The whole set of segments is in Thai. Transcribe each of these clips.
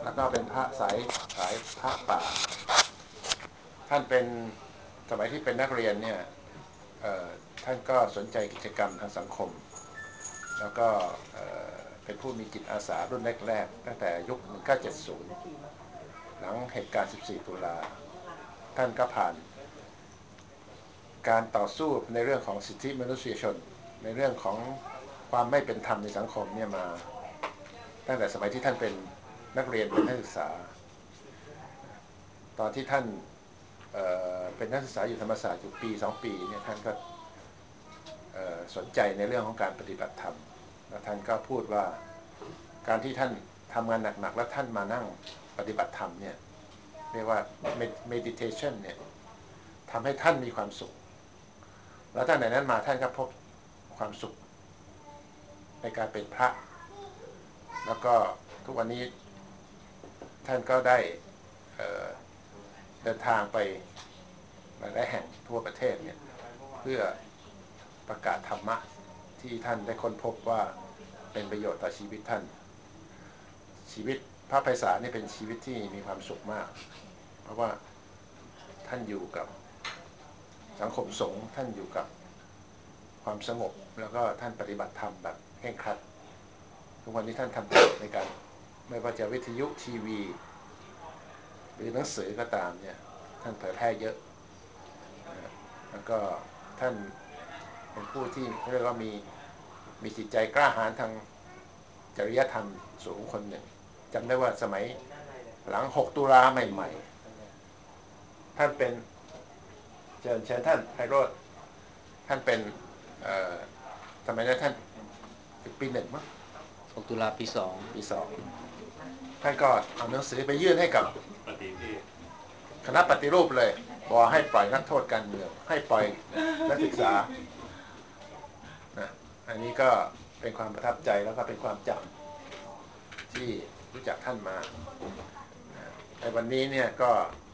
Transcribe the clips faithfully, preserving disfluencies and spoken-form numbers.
แล้วก็เป็นพระสายสายพระป่าท่านเป็นสมัยที่เป็นนักเรียนเนี่ยท่านก็สนใจกิจกรรมทางสังคมแล้วก็เป็นผู้มีจิตอาสารุ่นแรกๆตั้งแต่ยุคหนึ่งเก้าเจ็ดศูนย์หลังเหตุการณ์สิบสี่ตุลาท่านก็ผ่านการต่อสู้ในเรื่องของสิทธิมนุษยชนในเรื่องของความไม่เป็นธรรมในสังคมเนี่ยมาตั้งแต่สมัยที่ท่านเป็นนักเรียนเป็นนักศึกษาตอนที่ท่านเเป็นนักศึกษาอยู่ธรรมศาสตร์อยู่ปีสองปีเนี่ยท่านก็สนใจในเรื่องของการปฏิบัติธรรมแล้วท่านก็พูดว่าการที่ท่านทำงานหนักๆแล้วท่านมานั่งปฏิบัติธรรมเนี่ยเรียกว่า meditation เนี่ยทำให้ท่านมีความสุขแล้วตั้งแต่นั้นมาท่านก็พบความสุขในการเป็นพระแล้วก็ทุกวันนี้ท่านก็ได้เเดินทางไปหลายแห่งทั่วประเทศเนี่ยเพื่อประกาศธรรมะที่ท่านได้ค้นพบว่าเป็นประโยชน์ต่อชีวิตท่านชีวิตพระไพศาลนี่เป็นชีวิตที่มีความสุขมากเพราะว่าท่านอยู่กับสังคมสงฆ์ท่านอยู่กับความสงบแล้วก็ท่านปฏิบัติธรรมแบบเคร่งครัดทุกวันนี้ท่านทำในการไม่ว่าจะวิทยุทีวีหรือหนังสือก็ตามเนี่ยท่านเผยแพร่เยอะแล้วก็ท่านเป็นผู้ที่เรียกว่ามีมีจิตใจกล้าหาญทางจริยธรรมสูงคนหนึ่งจำได้ว่าสมัยหลังหกตุลาใหม่ๆท่านเป็นเชิญเชิญท่านไพโรจน์ท่านเป็นสมัยนั้นท่านปีหนึ่งมั้งหกตุลาปีสองปีสองท่านก็เอาหนังสือไปยื่นให้กับคณะปฏิรูปเลยบอกให้ปล่อยนักโทษการเมืองให้ปล่อยนักศึกษานะอันนี้ก็เป็นความประทับใจแล้วก็เป็นความจำที่รู้จักท่านมาในวันนี้เนี่ยก็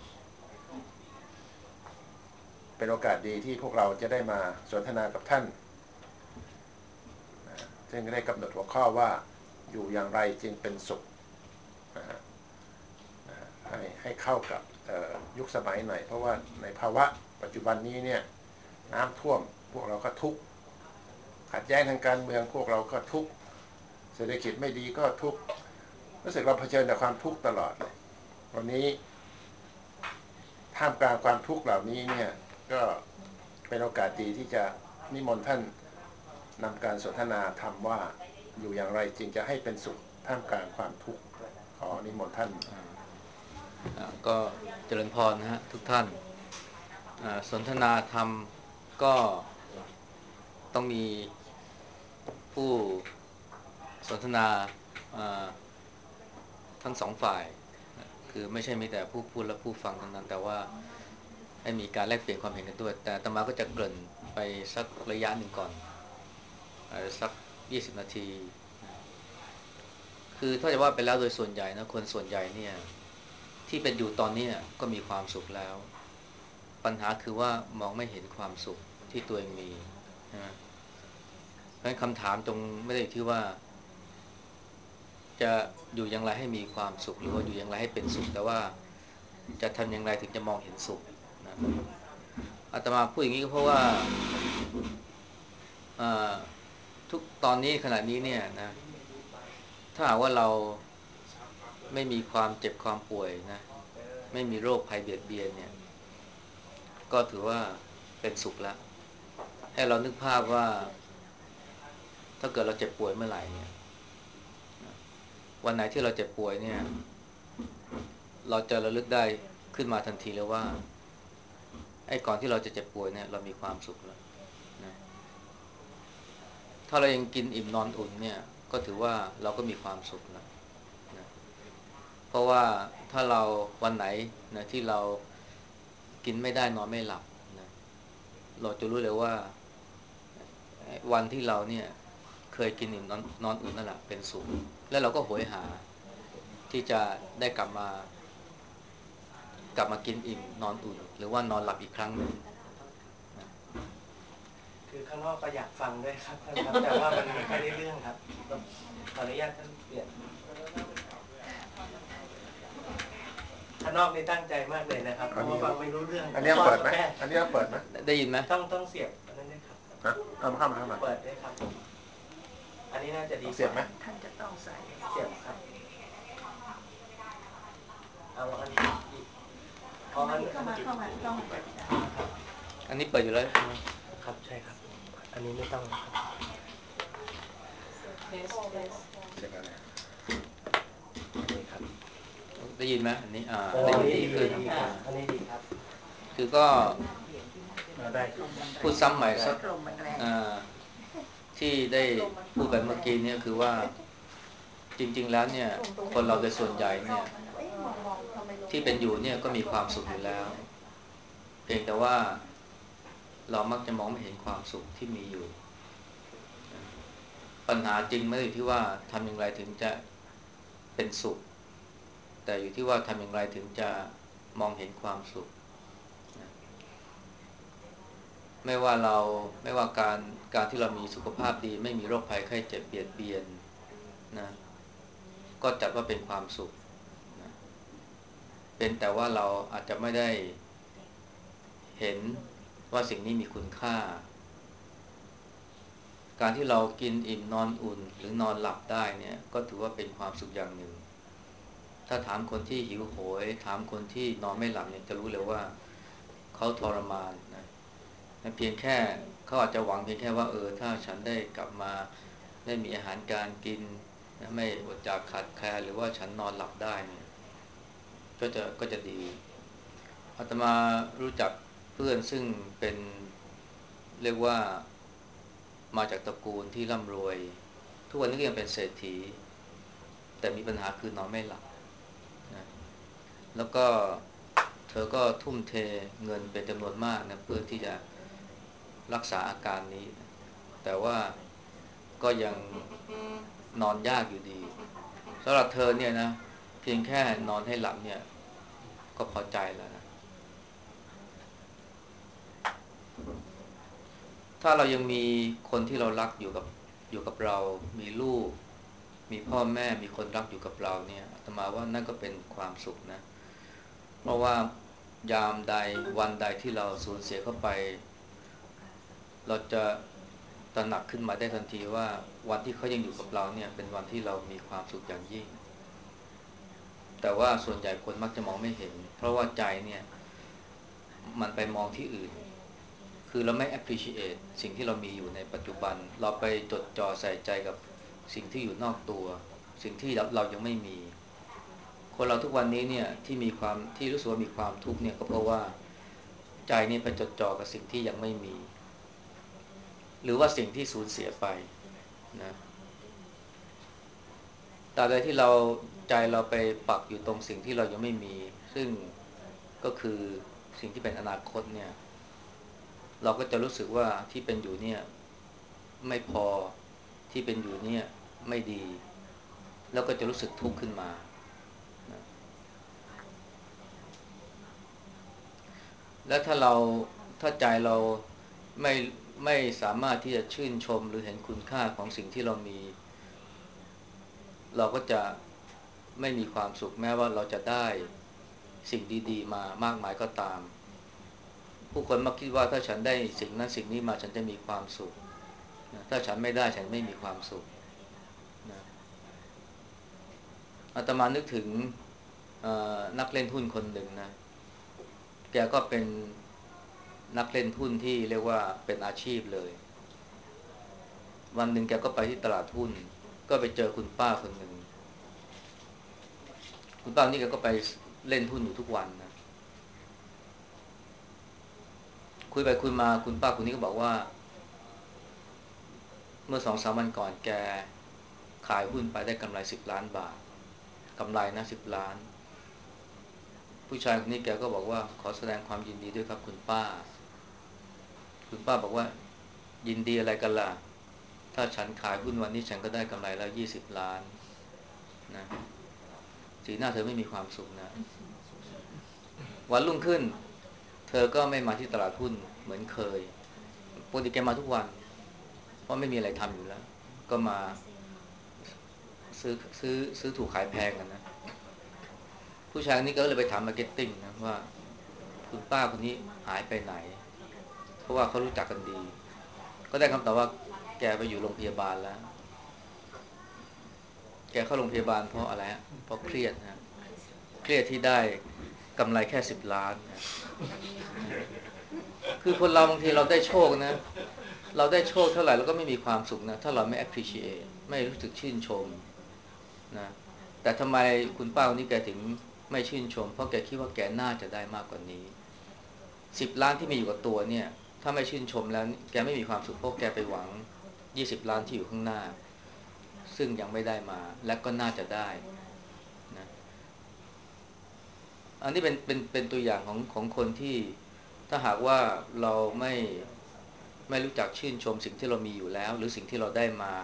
เป็นโอกาสดีที่พวกเราจะได้มาสนทนากับท่านซึ่งได้กำหนดหัวข้อว่าอยู่อย่างไรจึงเป็นสุขนะฮะให้ให้เข้ากับยุคสมัยหน่อยเพราะว่าในภาวะปัจจุบันนี้เนี่ยน้ำท่วมพวกเราก็ทุกข์ขัดแย้งทางการเมืองพวกเราก็ทุกข์เศรษฐกิจไม่ดีก็ทุกข์รู้สึกเราเผชิญกับความทุกข์ตลอดเลยวันนี้ท่ามกลางความทุกข์เหล่านี้เนี่ยก็เป็นโอกาสดีที่จะนิมนต์ท่านนำการสนทนาธรรมว่าอยู่อย่างไรจึงจะให้เป็นสุขท่ามกลางความทุกข์ขอนิมนต์ท่านก็เจริญพรนะฮะทุกท่านสนทนาธรรมก็ต้องมีผู้สนทนาทั้งสองฝ่ายคือไม่ใช่มีแต่ผู้พูดและผู้ฟังเท่านั้นแต่ว่าให้มีการแลกเปลี่ยนความเห็นกันด้วยแต่อาตมาก็จะเกริ่นไปสักระยะหนึ่งก่อนสักยี่สิบนาทีคือถ้าจะว่าไปแล้วโดยส่วนใหญ่นะคนส่วนใหญ่เนี่ยที่เป็นอยู่ตอนนี้ก็มีความสุขแล้วปัญหาคือว่ามองไม่เห็นความสุขที่ตัวเองมีนะเพราะฉะนั้นคำถามตรงไม่ได้อยู่ที่ว่าจะอยู่อย่างไรให้มีความสุขหรือว่าอยู่อย่างไรให้เป็นสุขแต่ว่าจะทำอย่างไรถึงจะมองเห็นสุขนะอาตมาพูดอย่างนี้ก็เพราะว่าทุกตอนนี้ขณะนี้เนี่ยนะถ้าหากว่าเราไม่มีความเจ็บความป่วยนะไม่มีโรคภัยเบียดเบียนเนี่ยก็ถือว่าเป็นสุขแล้วให้เรานึกภาพว่าถ้าเกิดเราเจ็บป่วยเมื่อไหร่เนี่ยวันไหนที่เราเจ็บป่วยเนี่ยเราจะระลึกได้ขึ้นมาทันทีเลยว่าไอ้ก่อนที่เราจะเจ็บป่วยเนี่ยเรามีความสุขแล้วนะถ้าเรายังกินอิ่มนอนอุ่นเนี่ยก็ถือว่าเราก็มีความสุขแล้วนะเพราะว่าถ้าเราวันไหนนะที่เรากินไม่ได้นอนไม่หลับนะเราจะรู้เลยว่าวันที่เราเนี่ยเคยกินอิ่มนอนนอนอุ่นนั่นแหละเป็นสุขแล้วเราก็โหยหาที่จะได้กลับมากลับมากินอิ่มนอนอุ่นหรือว่านอนหลับอีกครั้งหนึ่งคือข้างนอกก็อยากฟังด้วยครับท่านครับแต่ว่ามันไม่ได้เรื่องครับขออนุญาตท่านเปลี่ยนางนอกนี่ตั้งใจมากเลยนะครับเพราะว่าฟังไม่รู้เรื่องอันนี้เปิดไหมอันนี้เปิดไหมได้ยินไหมต้องต้องเสียบอันนั้นด้วยครับฮะเอามาเข้ามาเข้ามาเปิดด้วยครับอันนี้น่าจะดีเสียบไหมท่านจะต้องใส่เสียบครับเอาอันนี้อีกเอาอันนี้เข้ามาเข้ามาต้องเปิดนะอันนี้เปิดอยู่แล้วใช่ไหมครับใช่ครับอันนี้ไม่ต้องนะครับเทสเทสเสียบอะไรนี่ครับได้ยินไหมอันนี้อ่าโอ้ได้ยินอันดีนี้ขึ้นดีครับอันนี้ดีครับคือก็เอาได้ลมมันแรงพูดซ้ำใหม่สักลมมันแรงอ่าที่ได้พูดไปเมื่อกี้เนี่ยคือว่าจริง ๆ แล้วเนี่ยคนเราโดยส่วนใหญ่เนี่ยที่เป็นอยู่เนี่ยก็มีความสุขอยู่แล้วเพียงแต่ว่าเรามักจะมองไม่เห็นความสุขที่มีอยู่ปัญหาจริงไม่ได้อยู่ที่ว่าทำอย่างไรถึงจะเป็นสุขแต่อยู่ที่ว่าทำอย่างไรถึงจะมองเห็นความสุขไม่ว่าเราไม่ว่าการการที่เรามีสุขภาพดีไม่มีโรคภัยไข้เจ็บเบียดเบียนนะก็จัดว่าเป็นความสุขนะเป็นแต่ว่าเราอาจจะไม่ได้เห็นว่าสิ่งนี้มีคุณค่าการที่เรากินอิ่มนอนอุ่นหรือนอนหลับได้เนี่ยก็ถือว่าเป็นความสุขอย่างหนึ่งถ้าถามคนที่หิวโหยถามคนที่นอนไม่หลับเนี่ยจะรู้เลยว่าเขาทรมานนะเพียงแค่เขาอาจจะหวังเพียงแค่ว่าเออถ้าฉันได้กลับมาได้มีอาหารการกินนะไม่อดอยากขาดแคลนหรือว่าฉันนอนหลับได้เนี่ยก็จะก็จะดีอาตมารู้จักเพื่อนซึ่งเป็นเรียกว่ามาจากตระกูลที่ร่ำรวยทุกวันนี้ก็ยังเป็นเศรษฐีแต่มีปัญหาคือนอนไม่หลับนะแล้วก็เธอก็ทุ่มเทเงินเป็นจำนวนมากนะเพื่อที่จะรักษาอาการนี้แต่ว่าก็ยังนอนยากอยู่ดีสำหรับเธอเนี่ยนะเพียงแค่นอนให้หลับเนี่ยก็พอใจแล้วนะถ้าเรายังมีคนที่เรารักอยู่กับอยู่กับเรามีลูกมีพ่อแม่มีคนรักอยู่กับเราเนี่ยอาตมาว่านั่นก็เป็นความสุขนะเพราะว่ายามใดวันใดที่เราสูญเสียเข้าไปเราจะตระหนักขึ้นมาได้ทันทีว่าวันที่เขายังอยู่กับเราเนี่ยเป็นวันที่เรามีความสุขอย่างยิ่งแต่ว่าส่วนใหญ่คนมักจะมองไม่เห็นเพราะว่าใจเนี่ยมันไปมองที่อื่นคือเราไม่ appreciate สิ่งที่เรามีอยู่ในปัจจุบันเราไปจดจ่อใส่ใจกับสิ่งที่อยู่นอกตัวสิ่งที่เรายังไม่มีคนเราทุกวันนี้เนี่ยที่มีความที่รู้สึกว่ามีความทุกข์เนี่ยก็เพราะว่าใจนี่ไปจดจ่อกับสิ่งที่ยังไม่มีหรือว่าสิ่งที่สูญเสียไปนะตราบใดที่เราใจเราไปปักอยู่ตรงสิ่งที่เรายังไม่มีซึ่งก็คือสิ่งที่เป็นอนาคตเนี่ยเราก็จะรู้สึกว่าที่เป็นอยู่เนี่ยไม่พอที่เป็นอยู่เนี่ยไม่ดีแล้วก็จะรู้สึกทุกข์ขึ้นมานะและถ้าเราถ้าใจเราไม่ไม่สามารถที่จะชื่นชมหรือเห็นคุณค่าของสิ่งที่เรามีเราก็จะไม่มีความสุขแม้ว่าเราจะได้สิ่งดีๆมามากมายก็ตามผู้คนมักคิดว่าถ้าฉันได้สิ่งนั้นสิ่งนี้มาฉันจะมีความสุขนะถ้าฉันไม่ได้ฉันไม่มีความสุขนะอาตมานึกถึงนักเล่นหุ้นคนหนึ่งนะแกก็เป็นนักเล่นหุ้นที่เรียกว่าเป็นอาชีพเลยวันหนึ่งแกก็ไปที่ตลาดหุ้นก็ไปเจอคุณป้าคนหนึ่งคุณป้านี่แกก็ไปเล่นหุ้นอยู่ทุกวันนะคุยไปคุยมาคุณป้าคนนี้ก็บอกว่าเมื่อสองสามวันก่อนแกขายหุ้นไปได้กำไรสิบล้านบาทกำไรนะสิบล้านผู้ชายคนนี้แกก็บอกว่าขอแสดงความยินดีด้วยครับคุณป้าคุณป้าบอกว่ายินดีอะไรกันล่ะถ้าฉันขายหุ้นวันนี้ฉันก็ได้กำไรแล้วยี่สิบล้านนะสีหน้าเธอไม่มีความสุขนะวันรุ่งขึ้นเธอก็ไม่มาที่ตลาดหุ้นเหมือนเคยปกติแกมาทุกวันเพราะไม่มีอะไรทำอยู่แล้วก็มาซื้อซื้อซื้อถูกขายแพงกันนะผู้ผู้ชายคนนี้ก็เลยไปถามมาร์เก็ตติ้งนะว่าคุณป้าคนนี้หายไปไหนเพราะว่าเขารู้จักกันดีก็ได้คำตอบว่าแกไปอยู่โรงพยาบาลแล้วแกเข้าโรงพยาบาลเพราะอะไรฮะเพราะเครียดนะเครียดที่ได้กำไรแค่สิบล้านนะคือคนเราบางทีเราได้โชคนะเราได้โชคเท่าไหร่เราก็ไม่มีความสุขนะถ้าเราไม่ appreciate ไม่รู้สึกชื่นชมนะแต่ทำไมคุณป้าคนนี้แกถึงไม่ชื่นชมเพราะแกคิดว่าแกน่าจะได้มากกว่านี้สิบล้านที่มีอยู่กับตัวเนี่ยถ้าไม่ชื่นชมแล้วแกไม่มีความสุขเพราะแกไปหวังยี่สิบล้านที่อยู่ข้างหน้าซึ่งยังไม่ได้มาและก็น่าจะได้นะอันนี้เป็นเป็นเป็นตัวอย่างของของคนที่ถ้าหากว่าเราไม่ไม่รู้จักชื่นชมสิ่งที่เรามีอยู่แล้วหรือสิ่งที่เราได้มา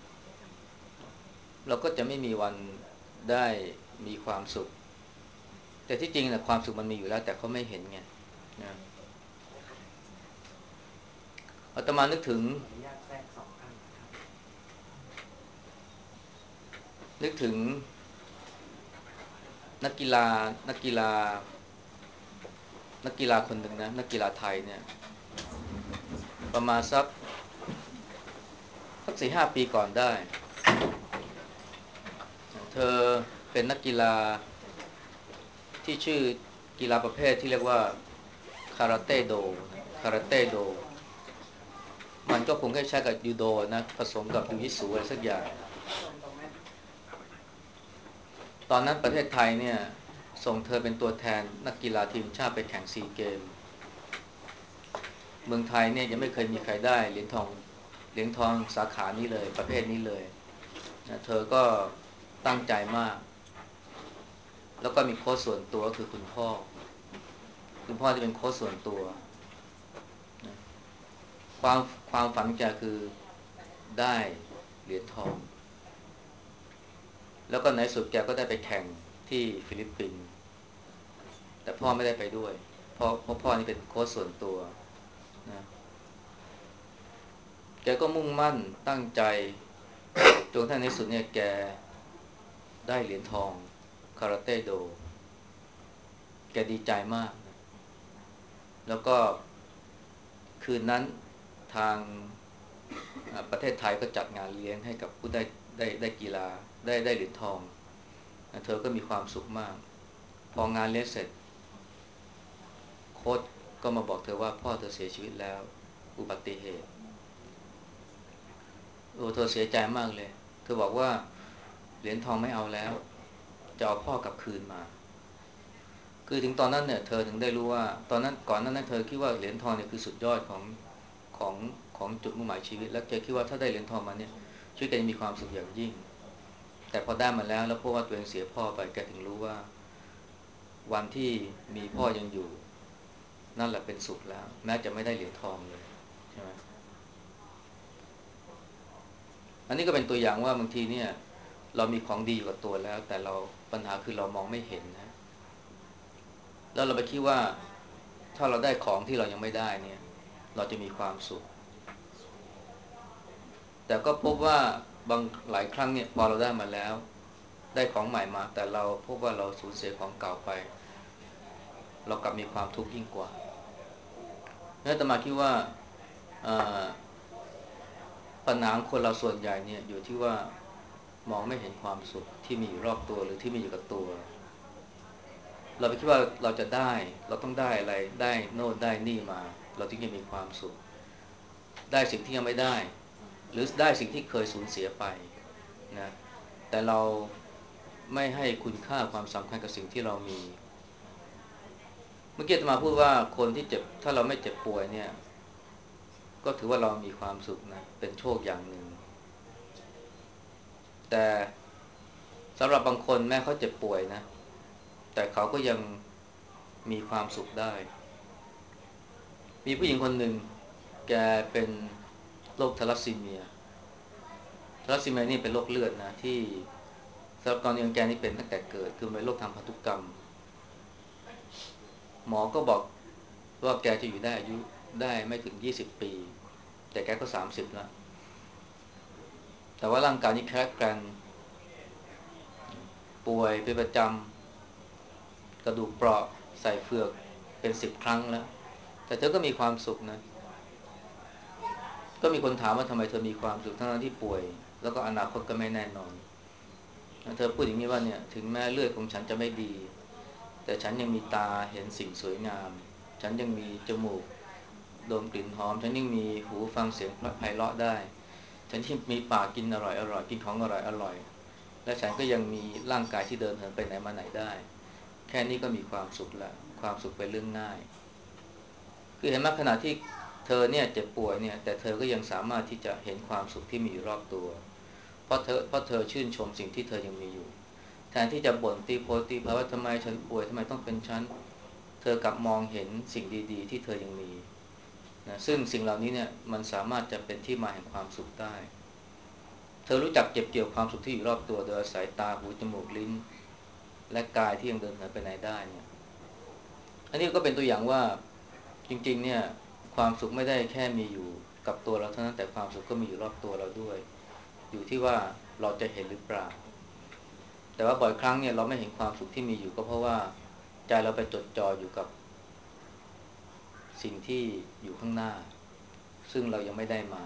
เราก็จะไม่มีวันได้มีความสุขแต่ที่จริงนะความสุขมันมีอยู่แล้วแต่เขาไม่เห็นไงนะอาตมานึกถึงขออนุญาตแทรกสองท่านนะครับนึกถึงนักกีฬานักกีฬานักกีฬาคนหนึ่งนะนักกีฬาไทยเนี่ยประมาณสักสักสี่ห้าปีก่อนได้เธอเป็นนักกีฬาที่ชื่อกีฬาประเภทที่เรียกว่าคาราเต้โดคาราเต้โดมันก็คงคล้ายๆกับยูโดนะผสมกับยูยิสูอะไรสักอย่างตอนนั้นประเทศไทยเนี่ยส่งเธอเป็นตัวแทนนักกีฬาทีมชาติไปแข่งซีเกมเมืองไทยเนี่ยยังไม่เคยมีใครได้เหรียญทองเหรียญทองสาขานี้เลยประเภทนี้เลยนะเธอก็ตั้งใจมากแล้วก็มีโค้ชส่วนตัวคือคุณพ่อคุณพ่อที่เป็นโค้ชส่วนตัวนะความความฝันแกคือได้เหรียญทองแล้วก็ในสุดแกก็ได้ไปแข่งที่ฟิลิปปินส์แต่พ่อไม่ได้ไปด้วยเพราะเพราะพ่อนี่เป็นโค้ชส่วนตัวนะแกก็มุ่งมั่นตั้งใจจนกระทั่งในสุดเนี่ยแกได้เหรียญทองคาราเต้โดแกดีใจมากนะแล้วก็คืนนั้นทางประเทศไทยก็จัดงานเลี้ยงให้กับผู้ได้ได้ได้กีฬาได้ได้เหรียญทองเธอก็มีความสุขมากพองานเลี้ยงเสร็จโค้ชก็มาบอกเธอว่าพ่อเธอเสียชีวิตแล้วอุบัติเหตุโอ้เธอเสียใจมากเลยเธอบอกว่าเหรียญทองไม่เอาแล้วจะเอาพ่อกลับคืนมาคือถึงตอนนั้นเนี่ยเธอถึงได้รู้ว่าตอนนั้นก่อนนั้นนะเธอคิดว่าเหรียญทองเนี่ยคือสุดยอดของของของจุดมุ่งหมายชีวิตแล้วแกคิดว่าถ้าได้เหรียญทองมาเนี่ยชีวิตแกจะมีความสุขอย่างยิ่งแต่พอได้มาแล้วแล้วพบว่าตัวเองเสียพ่อไปแกถึงรู้ว่าวันที่มีพ่อยังอยู่นั่นแหละเป็นสุขแล้วแม้จะไม่ได้เหรียญทองเลยใช่ไหมอันนี้ก็เป็นตัวอย่างว่าบางทีเนี่ยเรามีของดีอยู่กับตัวแล้วแต่เราปัญหาคือเรามองไม่เห็นนะแล้วเราไปคิดว่าถ้าเราได้ของที่เรายังไม่ได้เนี่ยเราจะมีความสุขแต่ก็พบว่าบางหลายครั้งเนี่ยพอเราได้มาแล้วได้ของใหม่มาแต่เราพบว่าเราสูญเสียของเก่าไปเรากลับมีความทุกข์ยิ่งกว่าเนื่องจากมาคิดว่าปัญหาของคนเราส่วนใหญ่เนี่ยอยู่ที่ว่ามองไม่เห็นความสุขที่มีอยู่รอบตัวหรือที่มีอยู่กับตัวเราไปคิดว่าเราจะได้เราต้องได้อะไรได้โน่นได้นี่มาเราถึงจะมีความสุขได้สิ่งที่ยังไม่ได้หรือได้สิ่งที่เคยสูญเสียไปนะแต่เราไม่ให้คุณค่าความสำคัญกับสิ่งที่เรามีเมื่อกี้อาตมาพูดว่าคนที่เจ็บถ้าเราไม่เจ็บป่วยเนี่ยก็ถือว่าเรามีความสุขนะเป็นโชคอย่างหนึ่งแต่สำหรับบางคนแม้เขาเจ็บป่วยนะแต่เขาก็ยังมีความสุขได้มีผู้หญิงคนหนึ่งแกเป็นโรคทาลัสซีเมียทาลัสซีเมียนี่เป็นโรคเลือดนะที่สำหรับกรณีของแกนี่เป็นตั้งแต่เกิดคือเป็นโรคทางพันธุกรรมหมอก็บอกว่าแกจะอยู่ได้อายุได้ไม่ถึงยี่สิบปีแต่แกก็สามสิบแล้วแต่ว่าร่างกายนี่แข็งแกร่งป่วยเป็นประจกระดูกเปราะใส่เฟือกเป็นสิบครั้งแล้วแต่เธอก็มีความสุขนะก็มีคนถามว่าทำไมเธอมีความสุขทั้งที่ป่วยแล้วก็อนาคตก็ไม่แน่นอนเธอพูดอย่างนี้ว่าเนี่ยถึงแม้เลือดของฉันจะไม่ดีแต่ฉันยังมีตาเห็นสิ่งสวยงามฉันยังมีจมูกดมกลิ่นหอมฉันยังมีหูฟังเสียงไพเราะได้ฉันที่มีปากกินอร่อยอร่อยกินของอร่อยอร่อยและฉันก็ยังมีร่างกายที่เดินเหินไปไหนมาไหนได้แค่นี้ก็มีความสุขแล้วความสุขเป็นเรื่องง่ายคือเห็นไหมขณะที่เธอเนี่ยเจ็บป่วยเนี่ยแต่เธอก็ยังสามารถที่จะเห็นความสุขที่มีอยู่รอบตัวเพราะเธอเพราะเธอชื่นชมสิ่งที่เธอยังมีอยู่แทนที่จะบ่นตีโพตีพายว่าทำไมฉันป่วยทำไมต้องเป็นฉันเธอกลับมองเห็นสิ่งดีๆที่เธอยังมีนะซึ่งสิ่งเหล่านี้เนี่ยมันสามารถจะเป็นที่มาแห่งความสุขได้เธอรู้จักเก็บเกี่ยวความสุขที่อยู่รอบตัวโดยอาศัยตาหูจมูกลิ้นและกายที่ยังเดินเหินไปไหนได้เนี่ยอันนี้ก็เป็นตัวอย่างว่าจริงๆเนี่ยความสุขไม่ได้แค่มีอยู่กับตัวเราเท่านั้นแต่ความสุขก็มีอยู่รอบตัวเราด้วยอยู่ที่ว่าเราจะเห็นหรือเปล่าแต่ว่าบ่อยครั้งเนี่ยเราไม่เห็นความสุขที่มีอยู่ก็เพราะว่าใจเราไปจดจ่ออยู่กับสิ่งที่อยู่ข้างหน้าซึ่งเรายังไม่ได้มา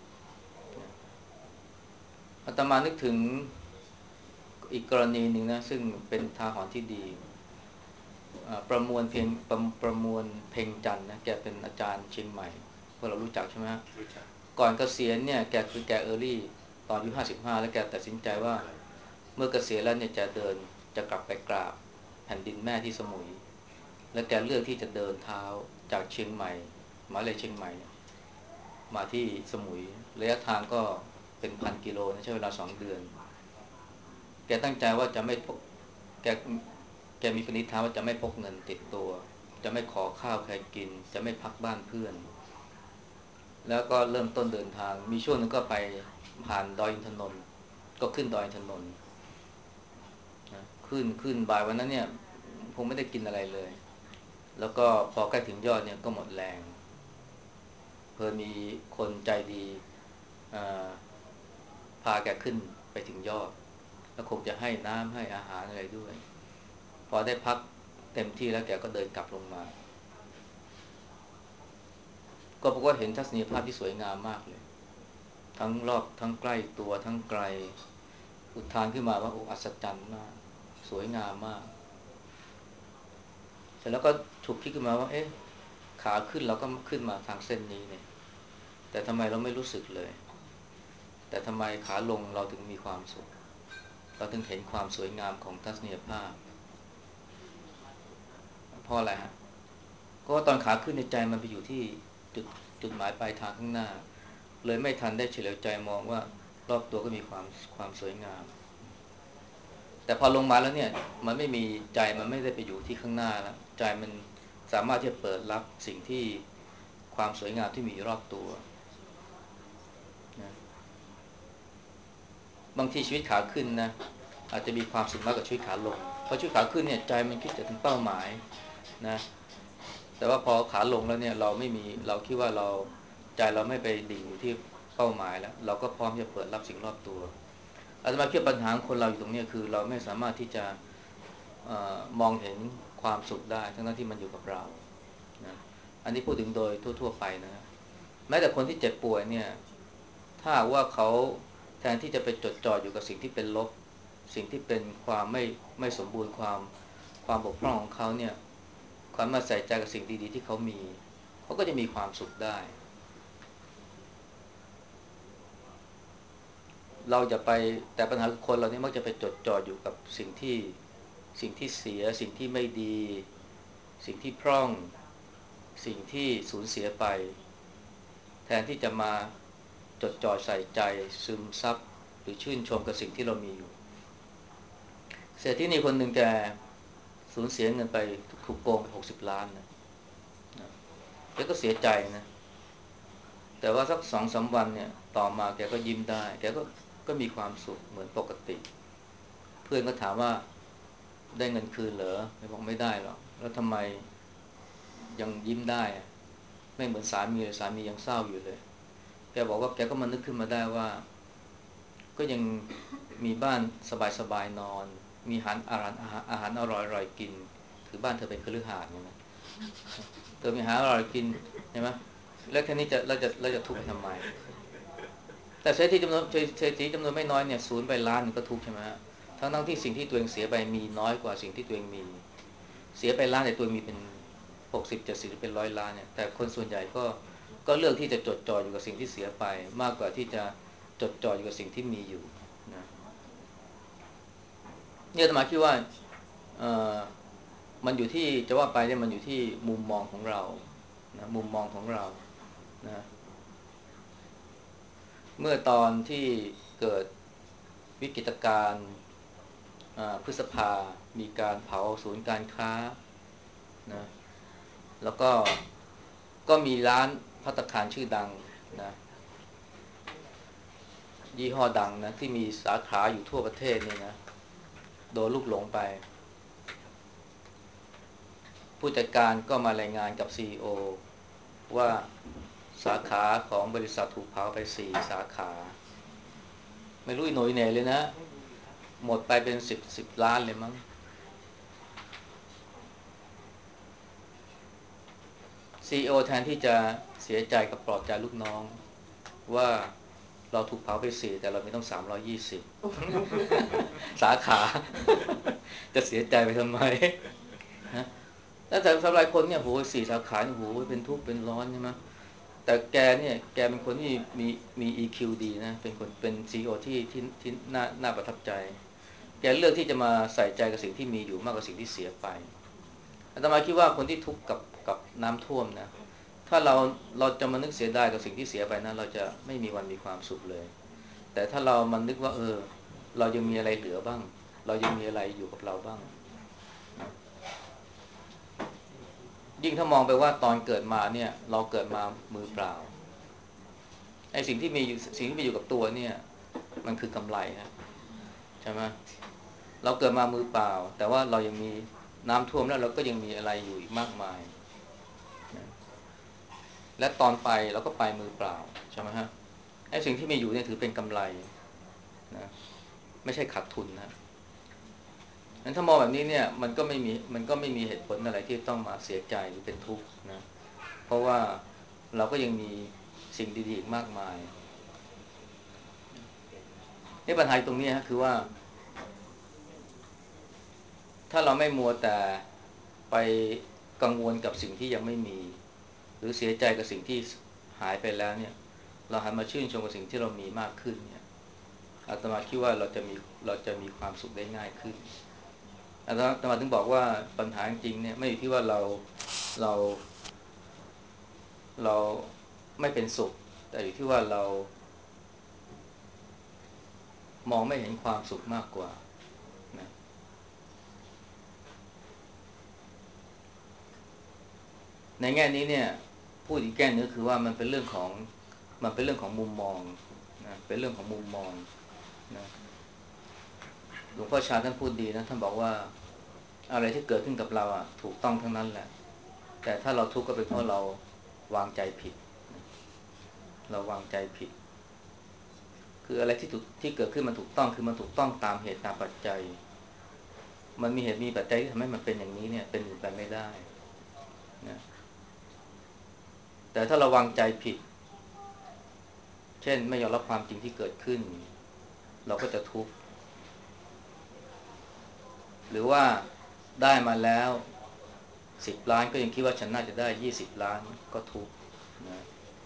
อาตมานึกถึงอีกกรณีหนึ่งนะซึ่งเป็นทาหรณ์ที่ดีประมวลเพียงประประมวลเพ่งจันทร์นะแกเป็นอาจารย์เชียงใหม่พวกเรารู้จักใช่ไหมรู้จักก่อนเกษียณเนี่ยแกคือแกเออร์ลี่ตอนอายุห้าสิบห้าแล้วแกตัดสินใจว่าเมื่อเกษียณแล้วเนี่ยจะเดินจะกลับไปกราบแผ่นดินแม่ที่สมุยและแกเลือกที่จะเดินเท้าจากเชียงใหม่มาเลยเชียงใหม่มาที่สมุยระยะทางก็เป็นพันกิโลนะใช้เวลาสองเดือนแกตั้งใจว่าจะไม่พกแกแกมีปณิธานว่าจะไม่พกเงินติดตัวจะไม่ขอข้าวใครกินจะไม่พักบ้านเพื่อนแล้วก็เริ่มต้นเดินทางมีช่วงนึงก็ไปผ่านดอยอินทนนท์ก็ขึ้นดอยอินทนนท์ขึ้นขึ้นบ่ายวันนั้นเนี่ยคงไม่ได้กินอะไรเลยแล้วก็พอใกล้ถึงยอดเนี่ยก็หมดแรงเพิ่นมีคนใจดีพาแกขึ้นไปถึงยอดแล้วคงจะให้น้ำให้อาหารอะไรด้วยพอได้พักเต็มที่แล้วแกก็เดินกลับลงมาก็พบว่าเห็นทัศนียภาพที่สวยงามมากเลยทั้งรอบทั้งใกล้ตัวทั้งไกลอุทานขึ้นมาว่าโอ้อัศจรรย์มากสวยงามมากเสร็จแล้วก็ฉุกคิดขึ้นมาว่าเอ๊ะขาขึ้นเราก็ขึ้นมาทางเส้นนี้เนี่ยแต่ทำไมเราไม่รู้สึกเลยแต่ทำไมขาลงเราถึงมีความสุขเราถึงเห็นความสวยงามของทัศนียภาพเพราะอะไรฮะก็ตอนขาขึ้นในใจมันไปอยู่ที่จุดจุดหมายปลายทางข้างหน้าเลยไม่ทันได้เฉลียวใจมองว่ารอบตัวก็มีความความสวยงามแต่พอลงมาแล้วเนี่ยมันไม่มีใจมันไม่ได้ไปอยู่ที่ข้างหน้าแล้วใจมันสามารถที่จะเปิดรับสิ่งที่ความสวยงามที่มีอยู่รอบตัวนะบางทีชีวิตขาขึ้นนะอาจจะมีความสุขมากกว่าชีวิตขาลงเพราะชีวิตขาขึ้นเนี่ยใจมันคิดแต่ถึงเป้าหมายนะแต่ว่าพอขาลงแล้วเนี่ยเราไม่มีเราคิดว่าเราใจเราไม่ไปดิ่งอยู่ที่เป้าหมายแล้วเราก็พร้อมจะเปิดรับสิ่งรอบตัวอาตมาคิดปัญหาของคนเราอยู่ตรงนี้คือเราไม่สามารถที่จะเอ่อมองเห็นความสุขได้ทั้งๆที่มันอยู่กับเรานะอันนี้พูดถึงโดยทั่วๆไปนะแม้แต่คนที่เจ็บป่วยเนี่ยถ้าว่าเขาแทนที่จะไปจดจ่ออยู่กับสิ่งที่เป็นลบสิ่งที่เป็นความไม่ไม่สมบูรณ์ความความบกพร่องของเขาเนี่ยความมาใส่ใจกับสิ่งดีๆที่เขามีเขาก็จะมีความสุขได้เราจะไปแต่ปัญหาคนเราเนี่ยมักจะไปจดจ่ออยู่กับสิ่งที่สิ่งที่เสียสิ่งที่ไม่ดีสิ่งที่พร่องสิ่งที่สูญเสียไปแทนที่จะมาจดจ่อใส่ใจซึมซับหรือชื่นชมกับสิ่งที่เรามีอยู่เศรษฐีนีคนหนึ่งแกสูญเสียเงินไปถูกโกงหกสิบล้านนะแกก็เสียใจนะแต่ว่าสักสองสามวันเนี่ยต่อมาแกก็ยิ้มได้แกก็ก็มีความสุขเหมือนปกติเพื่อนก็ถามว่าได้เงินคืนเหรอแกบอกไม่ได้หรอกแล้วทำไมยังยิ้มได้ไม่เหมือนสามีเลยสามียังเศร้าอยู่เลยแกบอกว่าแกก็มานึกขึ้นมาได้ว่าก็ยังมีบ้านสบายๆนอนมีอาหารอาหารอาหารอร่อยๆกินคือบ้านเธอเป็นคฤหาสน์นะเธอมีหาอร่อยกินใช่ไหมแล้วแค่นี้จะเราจะเราจะทุกข์ไปทำไมแต่เศรษฐีจำนวนเศรษฐีจำนวนไม่น้อยเนี่ยสูญไปล้านก็ทุกข์ใช่ไหมทั้งทั้งที่สิ่งที่ตัวเองเสียไปมีน้อยกว่าสิ่งที่ตัวเองมีเสียไปล้านแต่ตัวเองมีเป็นหกสิบเจ็ดสิบเป็นร้อยล้านเนี่ยแต่คนส่วนใหญ่ก็ก็เลือกที่จะจดจ่ออยู่กับสิ่งที่เสียไปมากกว่าที่จะจดจ่ออยู่กับสิ่งที่มีอยู่นะเนี่ยอาตมาคิดว่าเอ่อมันอยู่ที่จะว่าไปเนี่ยมันอยู่ที่มุมมองของเรานะมุมมองของเรานะเมื่อตอนที่เกิดวิกฤตการณ์พฤษภามีการเผาศูนย์การค้านะแล้วก็ก็มีร้านภัตตาคารชื่อดังนะยี่ห้อดังนะที่มีสาขาอยู่ทั่วประเทศนี่นะโดนลูกหลงไปผู้จัดการก็มารายงานกับ ซี อี โอ ว่าสาขาของบริษัทถูกเผาไปสี่สาขาไม่รู้อีโหน่ยเหน่เลยนะหมดไปเป็นสิบสิบล้านเลยมั้ง ซี อี โอ แทนที่จะเสียใจกับปลอบใจลูกน้องว่าเราถูกเผาไปสี่แต่เราไม่ต้องสามร้อยยี่สิบสาขาจะเสียใจไปทำไมนะแล้วแต่สำหรับหลายคนเนี่ยโหสี่สาขาโหเป็นทุกข์เป็นร้อนใช่ไหมแต่แกเนี่ยแกเป็นคนที่มีมี อี คิว ดีนะเป็นคนเป็น ซี อี โอ ที่ที่ที่น่าน่าประทับใจแกเลือกที่จะมาใส่ใจกับสิ่งที่มีอยู่มากกว่าสิ่งที่เสียไปอาตมาคิดว่าคนที่ทุกข์กับกับน้ำท่วมนะถ้าเราเราจะมานึกเสียดายกับสิ่งที่เสียไปนะเราจะไม่มีวันมีความสุขเลยแต่ถ้าเรามันนึกว่าเออเรายังมีอะไรเหลือบ้างเรายังมีอะไรอยู่กับเราบ้างยิ่งถ้ามองไปว่าตอนเกิดมาเนี่ยเราเกิดมามือเปล่าไอ้สิ่งที่มีอยู่สิ่งที่มีอยู่กับตัวเนี่ยมันคือกำไรฮะใช่ไหมเราเกิดมามือเปล่าแต่ว่าเรายังมีน้ำท่วมแล้วเราก็ยังมีอะไรอยู่อีกมากมายและตอนไปเราก็ไปมือเปล่าใช่ไหมฮะไอ้สิ่งที่มีอยู่เนี่ยถือเป็นกำไรนะไม่ใช่ขาดทุนนะงั้นถ้ามองแบบนี้เนี่ยมันก็ไม่มีมันก็ไม่มีเหตุผลอะไรที่ต้องมาเสียใจหรือเป็นทุกข์นะเพราะว่าเราก็ยังมีสิ่งดีๆอีกมากมายนี่ปัญหาตรงนี้ฮะคือว่าถ้าเราไม่มัวแต่ไปกังวลกับสิ่งที่ยังไม่มีหรือเสียใจกับสิ่งที่หายไปแล้วเนี่ยเราหันมาชื่นชมกับสิ่งที่เรามีมากขึ้นเนี่ยอาตมาคิดว่าเราจะมีเราจะมีความสุขได้ง่ายขึ้นอาตมาถึงบอกว่าปัญหาจริงเนี่ยไม่อยู่ที่ว่าเราเราเราไม่เป็นสุขแต่อยู่ที่ว่าเรามองไม่เห็นความสุขมากกว่านะในแง่นี้เนี่ยพูดอีกแง่นึงคือว่ามันเป็นเรื่องของมันเป็นเรื่องของมุมมองนะเป็นเรื่องของมุมมองนะหลวงพ่อชาท่านพูดดีนะท่านบอกว่าอะไรที่เกิดขึ้นกับเราอ่ะถูกต้องทั้งนั้นแหละแต่ถ้าเราทุกข์ก็เป็นเพราะเราวางใจผิดเราวางใจผิดคืออะไรที่ถูกที่เกิดขึ้นมันถูกต้องคือมันถูกต้องตามเหตุตามปัจจัยมันมีเหตุมีปัจจัยที่ทำให้มันเป็นอย่างนี้เนี่ยเป็นอื่นไปไม่ได้นะแต่ถ้าเราวางใจผิดเช่นไม่ยอมรับความจริงที่เกิดขึ้นเราก็จะทุกข์หรือว่าได้มาแล้วสิบล้านก็ยังคิดว่าฉันน่าจะได้ยี่สิบล้านก็ทุกข์นะ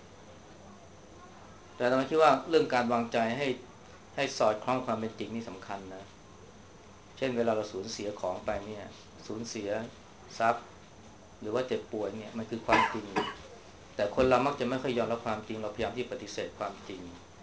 แต่เราคิดว่าเรื่องการวางใจให้ให้สอดคล้องความเป็นจริงนี่สำคัญนะเช่นเวลาเราสูญเสียของไปเนี่ยสูญเสียทรัพย์หรือว่าเจ็บป่วยเนี่ยมันคือความจริงแต่คนเรามักจะไม่ค่อยยอมรับความจริงเราพยายามที่ปฏิเสธความจริง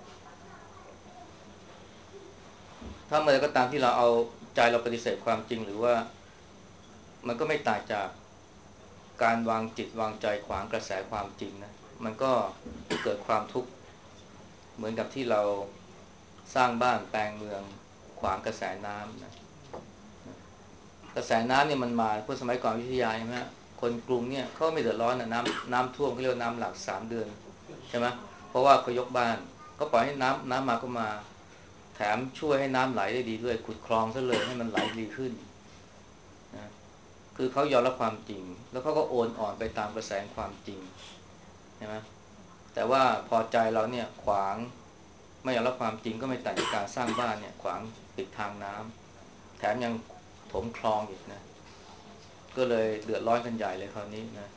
ถ้าเมื่อไรก็ตามที่เราเอาใจเราปฏิเสธความจริงหรือว่ามันก็ไม่ต่างจากการวางจิตวางใจขวางกระแสความจริงนะมันก็เกิดความทุกข์เหมือนกับที่เราสร้างบ้านแปลงเมืองขวางกระแสน้ำนะกระแสน้ำเนี่ยมันมาเพื่อสมัยก่อนอยุธยาใช่ไหมคนกรุงเนี่ยเขาไม่เดือดร้อนนะน้ำน้ำท่วมเขาเรียกว่าน้ำหลากสามเดือนใช่ไหมเพราะว่าเขายกบ้านก็ปล่อยให้น้ำน้ำมาก็มาแถมช่วยให้น้ำไหลได้ดีด้วยขุดคลองซะเลยให้มันไหลดีขึ้นนะคือเขายอมรับความจริงแล้วเขาก็โอนอ่อนไปตามกระแสความจริงใช่ไหมแต่ว่าพอใจเราเนี่ยขวางไม่ยอมรับความจริงก็ไม่ต่างจากการสร้างบ้านเนี่ยขวางปิดทางน้ำแถมยังถมคลองอีกนะก็เลยเดือดร้อนกันใหญ่เลยคราวนี้นะ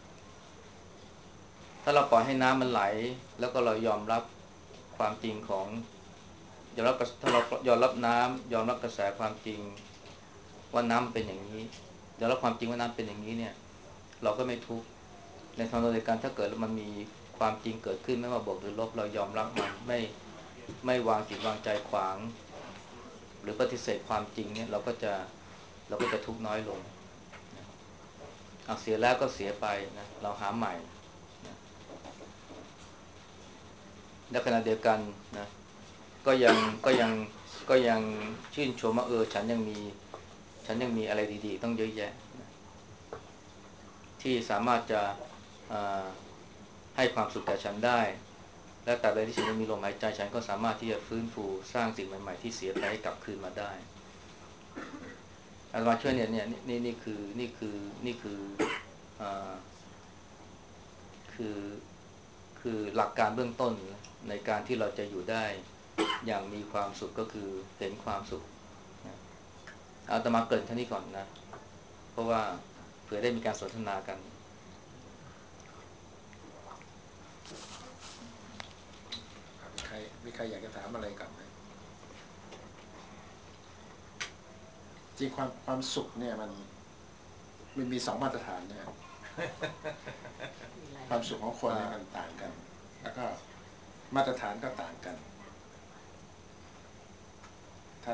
ถ้าเราปล่อยให้น้ำมันไหลแล้วก็เรายอมรับความจริงของยอมรับถ้าเรายอมรับน้ำยอมรับกระแสความจริงว่าน้ำเป็นอย่างนี้ยอมรับความจริงว่าน้ำเป็นอย่างนี้เนี่ยเราก็ไม่ทุกข์ในทางเดียวกันถ้าเกิดมันมีความจริงเกิดขึ้นไม่ว่าบวกหรือลบเรายอมรับมันไม่ไม่วางจิตวางใจขวางหรือปฏิเสธความจริงเนี่ยเราก็จะเราก็จะทุกข์น้อยลงนะเอาเสียแล้วก็เสียไปนะเราหาใหม่นะในขณะเดียวกันนะก็ยังก็ยังก็ยังชื่นชมว่าเออฉันยังมีฉันยังมีอะไรดีๆต้องเยอะแยะนะที่สามารถจะให้ความสุขแก่ฉันได้และแต่ใดที่ฉันยังมีลมหายใจฉันก็สามารถที่จะฟื้นฟูสร้างสิ่งใหม่ๆที่เสียไปให้กลับคืนมาได้อาตมาช่วยเนี่ยเนี่ยนี่นี่คือนี่คือนี่คืออ่าคือคือหลักการเบื้องต้นในการที่เราจะอยู่ได้อย่างมีความสุขก็คือเห็นความสุขนะอาตมาเกริ่นเท่านี้ก่อนนะเพราะว่าเผื่อได้มีการสนทนากันมีใครมีใครอยากจะถามอะไรก่อนไหมจริงความความสุขเนี่ยมันมันมีสองมาตรฐานเนี่ยความสุขของคนเนี่ยมันต่างกันแล้วก็มาตรฐานก็ต่างกันท่าน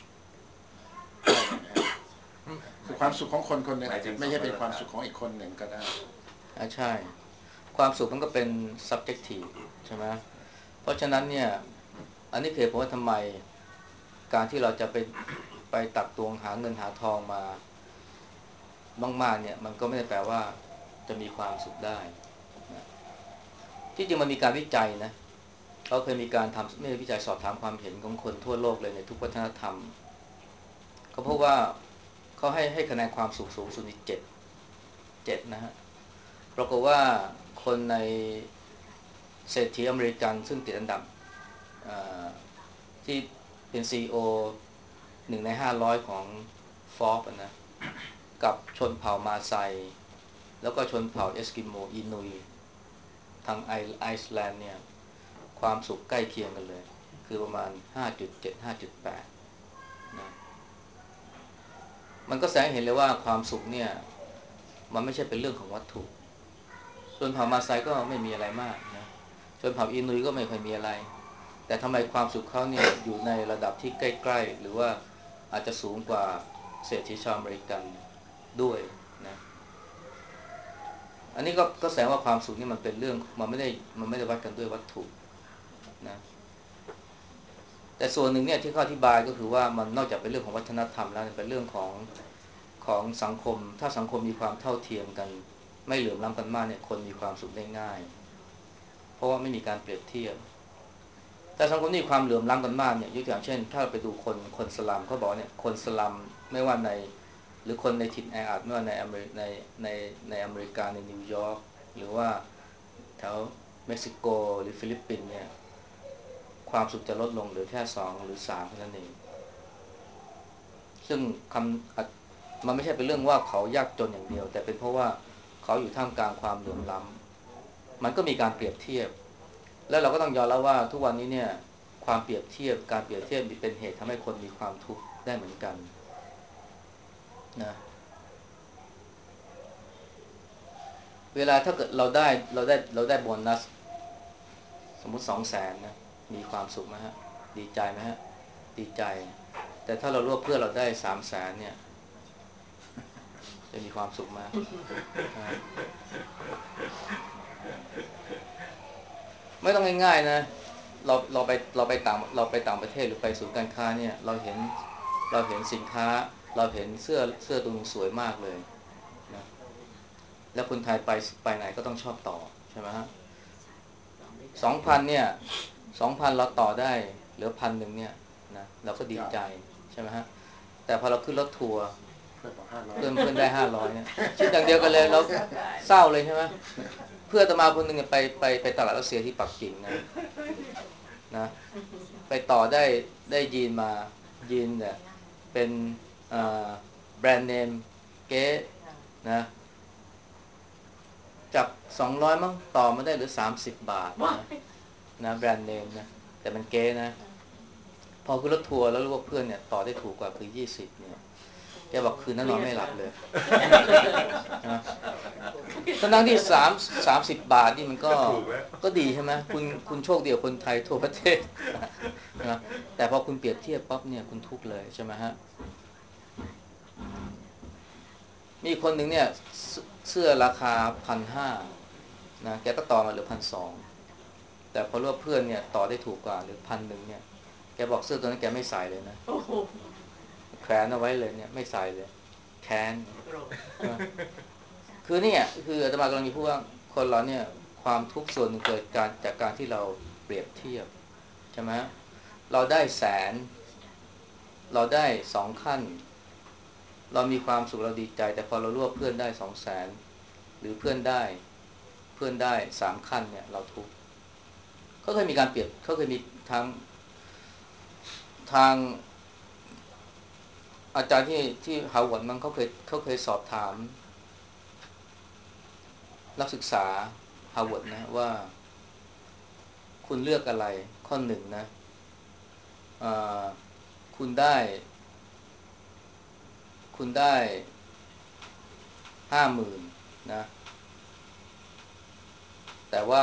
คือความสุขของคนคนหนึ่งอาจจะไม่ใช่เป็นความสุขของอีกคนหนึ่งก็ได้อ่าใช่ความสุขมันก็เป็น subjective ใช่ไหมเพราะฉะนั้นเนี่ยอันนี้คือเหตุผลว่าทำไมการที่เราจะไปไปตักตวงหาเงินหาทองมามากๆเนี่ยมันก็ไม่ได้แปลว่าจะมีความสุขได้นะที่จริงมันมีการวิจัยนะเขาเคยมีการทำไม่วิจัยสอบถามความเห็นของคนทั่วโลกเลยในทุกวัฒนธรรมเขาพบว่าเขาให้ให้คะแนนความสุขสูงสุดที่เจ็ดเจ็ดนะฮะปรากฏว่าคนในเศรษฐีอเมริกันซึ่งติดอันดับที่เป็น ซี อี โอ หนึ่งในห้าร้อยของ Forbes นะกับชนเผ่ามาไซแล้วก็ชนเผ่าเอสกิโมอินุยทางไอไอซ์แลนด์เนี่ยความสุขใกล้เคียงกันเลยคือประมาณ ห้าจุดเจ็ด ห้าจุดแปด นะมันก็แสดงเห็นเลยว่าความสุขเนี่ยมันไม่ใช่เป็นเรื่องของวัตถุชนเผ่ามาไซก็ไม่มีอะไรมากนะชนเผ่าอินุยก็ไม่ค่อยมีอะไรแต่ทำไมความสุขเขาเนี่ยอยู่ในระดับที่ใกล้ๆหรือว่าอาจจะสูงกว่าเศรษฐีชาวอเมริกันด้วยนะอันนี้ก็ก็แสดงว่าความสุขนี่มันเป็นเรื่องมันไม่ได้มันไม่ได้วัดกันด้วยวัตถุนะแต่ส่วนหนึ่งเนี่ยที่เขาอธิบายก็คือว่ามันนอกจากเป็นเรื่องของวัฒนธรรมแล้วเป็นเรื่องของของสังคมถ้าสังคมมีความเท่าเทียมกันไม่เหลื่อมล้ำกันมากเนี่ยคนมีความสุขได้ง่ายเพราะว่าไม่มีการเปรียบเทียบแต่สังคมนี่ความเหลื่อมล้ำกันมากเนี่ยยกตัวอย่างเช่นถ้าเราไปดูคนคนสลัมเขาบอกเนี่ยคนสลัมไม่ว่าในหรือคนในถิ่นแออัดไม่ว่าในอเมริในในในอเมริกาในนิวยอร์กหรือว่าแถวเม็กซิโกหรือฟิลิปปินส์เนี่ยความสุขจะลดลงเหลือแค่สองหรือสามเท่านั้นเองซึ่งคำมันไม่ใช่เป็นเรื่องว่าเขายากจนอย่างเดียวแต่เป็นเพราะว่าเขาอยู่ท่ามกลางความเหลื่อมล้ำมันก็มีการเปรียบเทียบแล้วเราก็ต้องยอมรับว่าทุกวันนี้เนี่ยความเปรียบเทียบการเปรียบเทียบเป็นเหตุทำให้คนมีความทุกข์ได้เหมือนกันนะเวลาถ้าเกิดเราได้เราได้เราได้โบนัสสมมุติสองแสนนะมีความสุขไหมฮะดีใจไหมฮะดีใจแต่ถ้าเรารวบเพื่อเราได้สามแสนเนี่ยจะมีความสุขไหมไม่ต้องง่ายๆนะเราเราไปเราไปต่างเราไปต่างประเทศหรือไปศูนย์การค้าเนี่ยเราเห็นเราเห็นสินค้าเราเห็นเสื้อเสื้อตัวนึงสวยมากเลยนะแล้วคนไทยไปไปไหนก็ต้องชอบต่อใช่ไหมฮะสองพันเนี่ยสองพันเราต่อได้เหลือพันหนึ่งเนี่ยนะเราก็ดีใจใช่ไหมฮะแต่พอเราขึ้นรถทัวร์พื่อนบอกห้าร้อยเพื่อนเพื่อนได้ห้าร้อยเนี่ยคิดอย่างเดียวกันเลยเราเศร้าเลยใช่ไหมเพื่อนอาตมาคนหนึ่งไปไปไปตลาดรัสเซียที่ปักกิ่งนะนะไปต่อได้ได้ยีนมายีนเนี่ยเป็นแบรนด์เนมเก๊นะจากสองร้อยมั้งต่อมาได้เหลือสามสิบบาทนะนะแบรนด์เนมนะแต่มันเก๊นะพอขึ้นรถทัวร์แล้วรู้ว่าเพื่อนเนี่ยต่อได้ถูกกว่าคือยี่สิบเนี่ยแกบอกคืนนั้นนอนไม่หลับเลยนะทั้งที่สามสามสิบบาทนี่มันก็ก็ดีใช่ไหมคุณคุณโชคดีกว่าคนไทยทั่วประเทศนะแต่พอคุณเปรียบเทียบปั๊บเนี่ยคุณทุกข์เลยใช่ไหมฮะมีคนหนึ่งเนี่ยเสื้อราคาพันห้านะแกก็ต่อมาเหลือพันสองแต่พอรู้ว่าเพื่อนเนี่ยต่อได้ถูกกว่าหรือพันหนึ่งเนี่ยแกบอกเสื้อตัวนั้นแกไม่ใส่เลยนะแขวนเอาไว้เลยเนี่ยไม่ใส่เลยแค้นคือเนี่ยคืออาตมากำลังจะพูดว่าคนเราเนี่ยความทุกข์ส่วนหนึ่งเกิดการจากการที่เราเปรียบเทียบใช่ไหมเราได้แสนเราได้สองขั้นเรามีความสุขเราดีใจแต่พอเรารู้ว่าเพื่อนได้สองแสนหรือเพื่อนได้เพื่อนได้สามขั้นเนี่ยเราทุกข์เขาเคยมีการเปรียบเขาเคยมีทางทางอาจารย์ที่ที่ฮาร์วาร์ดมั้งเขาเคยเขาเคยสอบถามนักศึกษาฮาร์วาร์ดนะว่าคุณเลือกอะไรข้อหนึ่งนะคุณได้คุณได้ห้าหมื่นนะแต่ว่า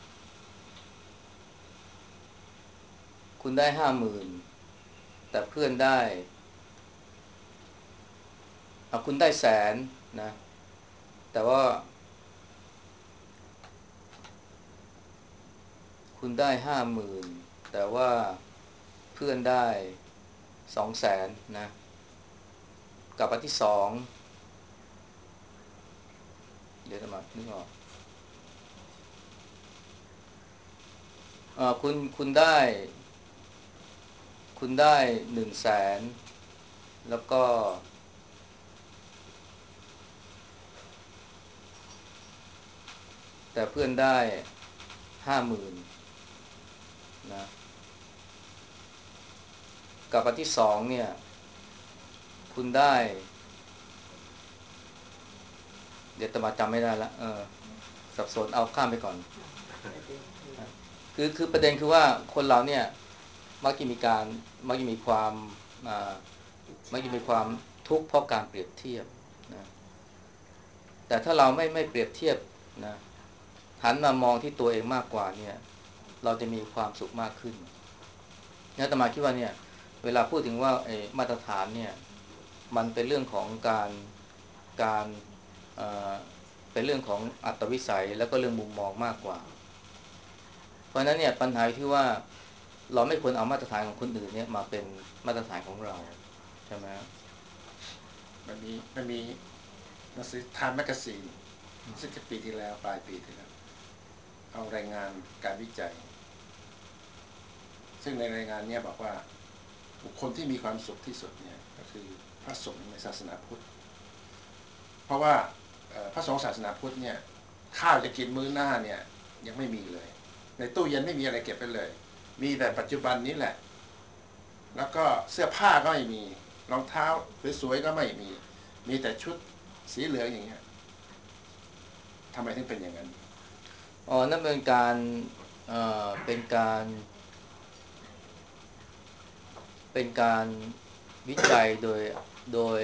คุณได้ห้าหมื่นแต่เพื่อนได้เอาคุณได้แสนนะแต่ว่าคุณได้ห้าหมื่นแต่ว่าเพื่อนได้สองแสนนะกับอันที่สองเดี๋ยวจะมานึกออกเอ่อคุณคุณได้คุณได้หนึ่งแสนแล้วก็แต่เพื่อนได้ห้าหมื่นนะกับอันที่สองเนี่ยคุณได้เดี๋ยวจะมาจำไม่ได้ละเออสับสนเอาข้ามไปก่อนคือคือประเด็นคือว่าคนเราเนี่ยมักจะมีการมักจะมีความอ่ามักจะมีความทุกข์เพราะการเปรียบเทียบนะแต่ถ้าเราไม่ไม่เปรียบเทียบนะหันมามองที่ตัวเองมากกว่าเนี่ยเราจะมีความสุขมากขึ้นเนี่ยอาตมาคิดว่าเนี่ยเวลาพูดถึงว่าไอ้มาตรฐานเนี่ยมันเป็นเรื่องของการการเอ่อเป็นเรื่องของอัตวิสัยแล้วก็เรื่องมุมมองมากกว่าเพราะฉะนั้นเนี่ยปัญหาที่ว่าเราไม่ควรเอามาตรฐานของคนอื่นเนี่ยมาเป็นมาตรฐานของเราใช่ไหมมันมีมันมีหนังสือ Time Magazine ซึ่งจะปีที่แล้วปลายปีที่แล้วเอารายงานการวิจัยซึ่งในรายงานนี้บอกว่าบุคคลที่มีความสุขที่สุดเนี่ยก็คือพระสงฆ์ในศาสนาพุทธเพราะว่าพระสงฆ์ศาสนาพุทธเนี่ยข้าวจะกินมื้อหน้าเนี่ยยังไม่มีเลยในตู้เย็นไม่มีอะไรเก็บไปเลยมีแต่ปัจจุบันนี้แหละแล้วก็เสื้อผ้าก็ไม่มีรองเท้าสวยๆก็ไม่มีมีแต่ชุดสีเหลืองอย่างเงี้ยทำไมถึงเป็นอย่างนั้นอ๋อนั่นเป็นการเอ่อเป็นการเป็นการวิจัยโดยโดย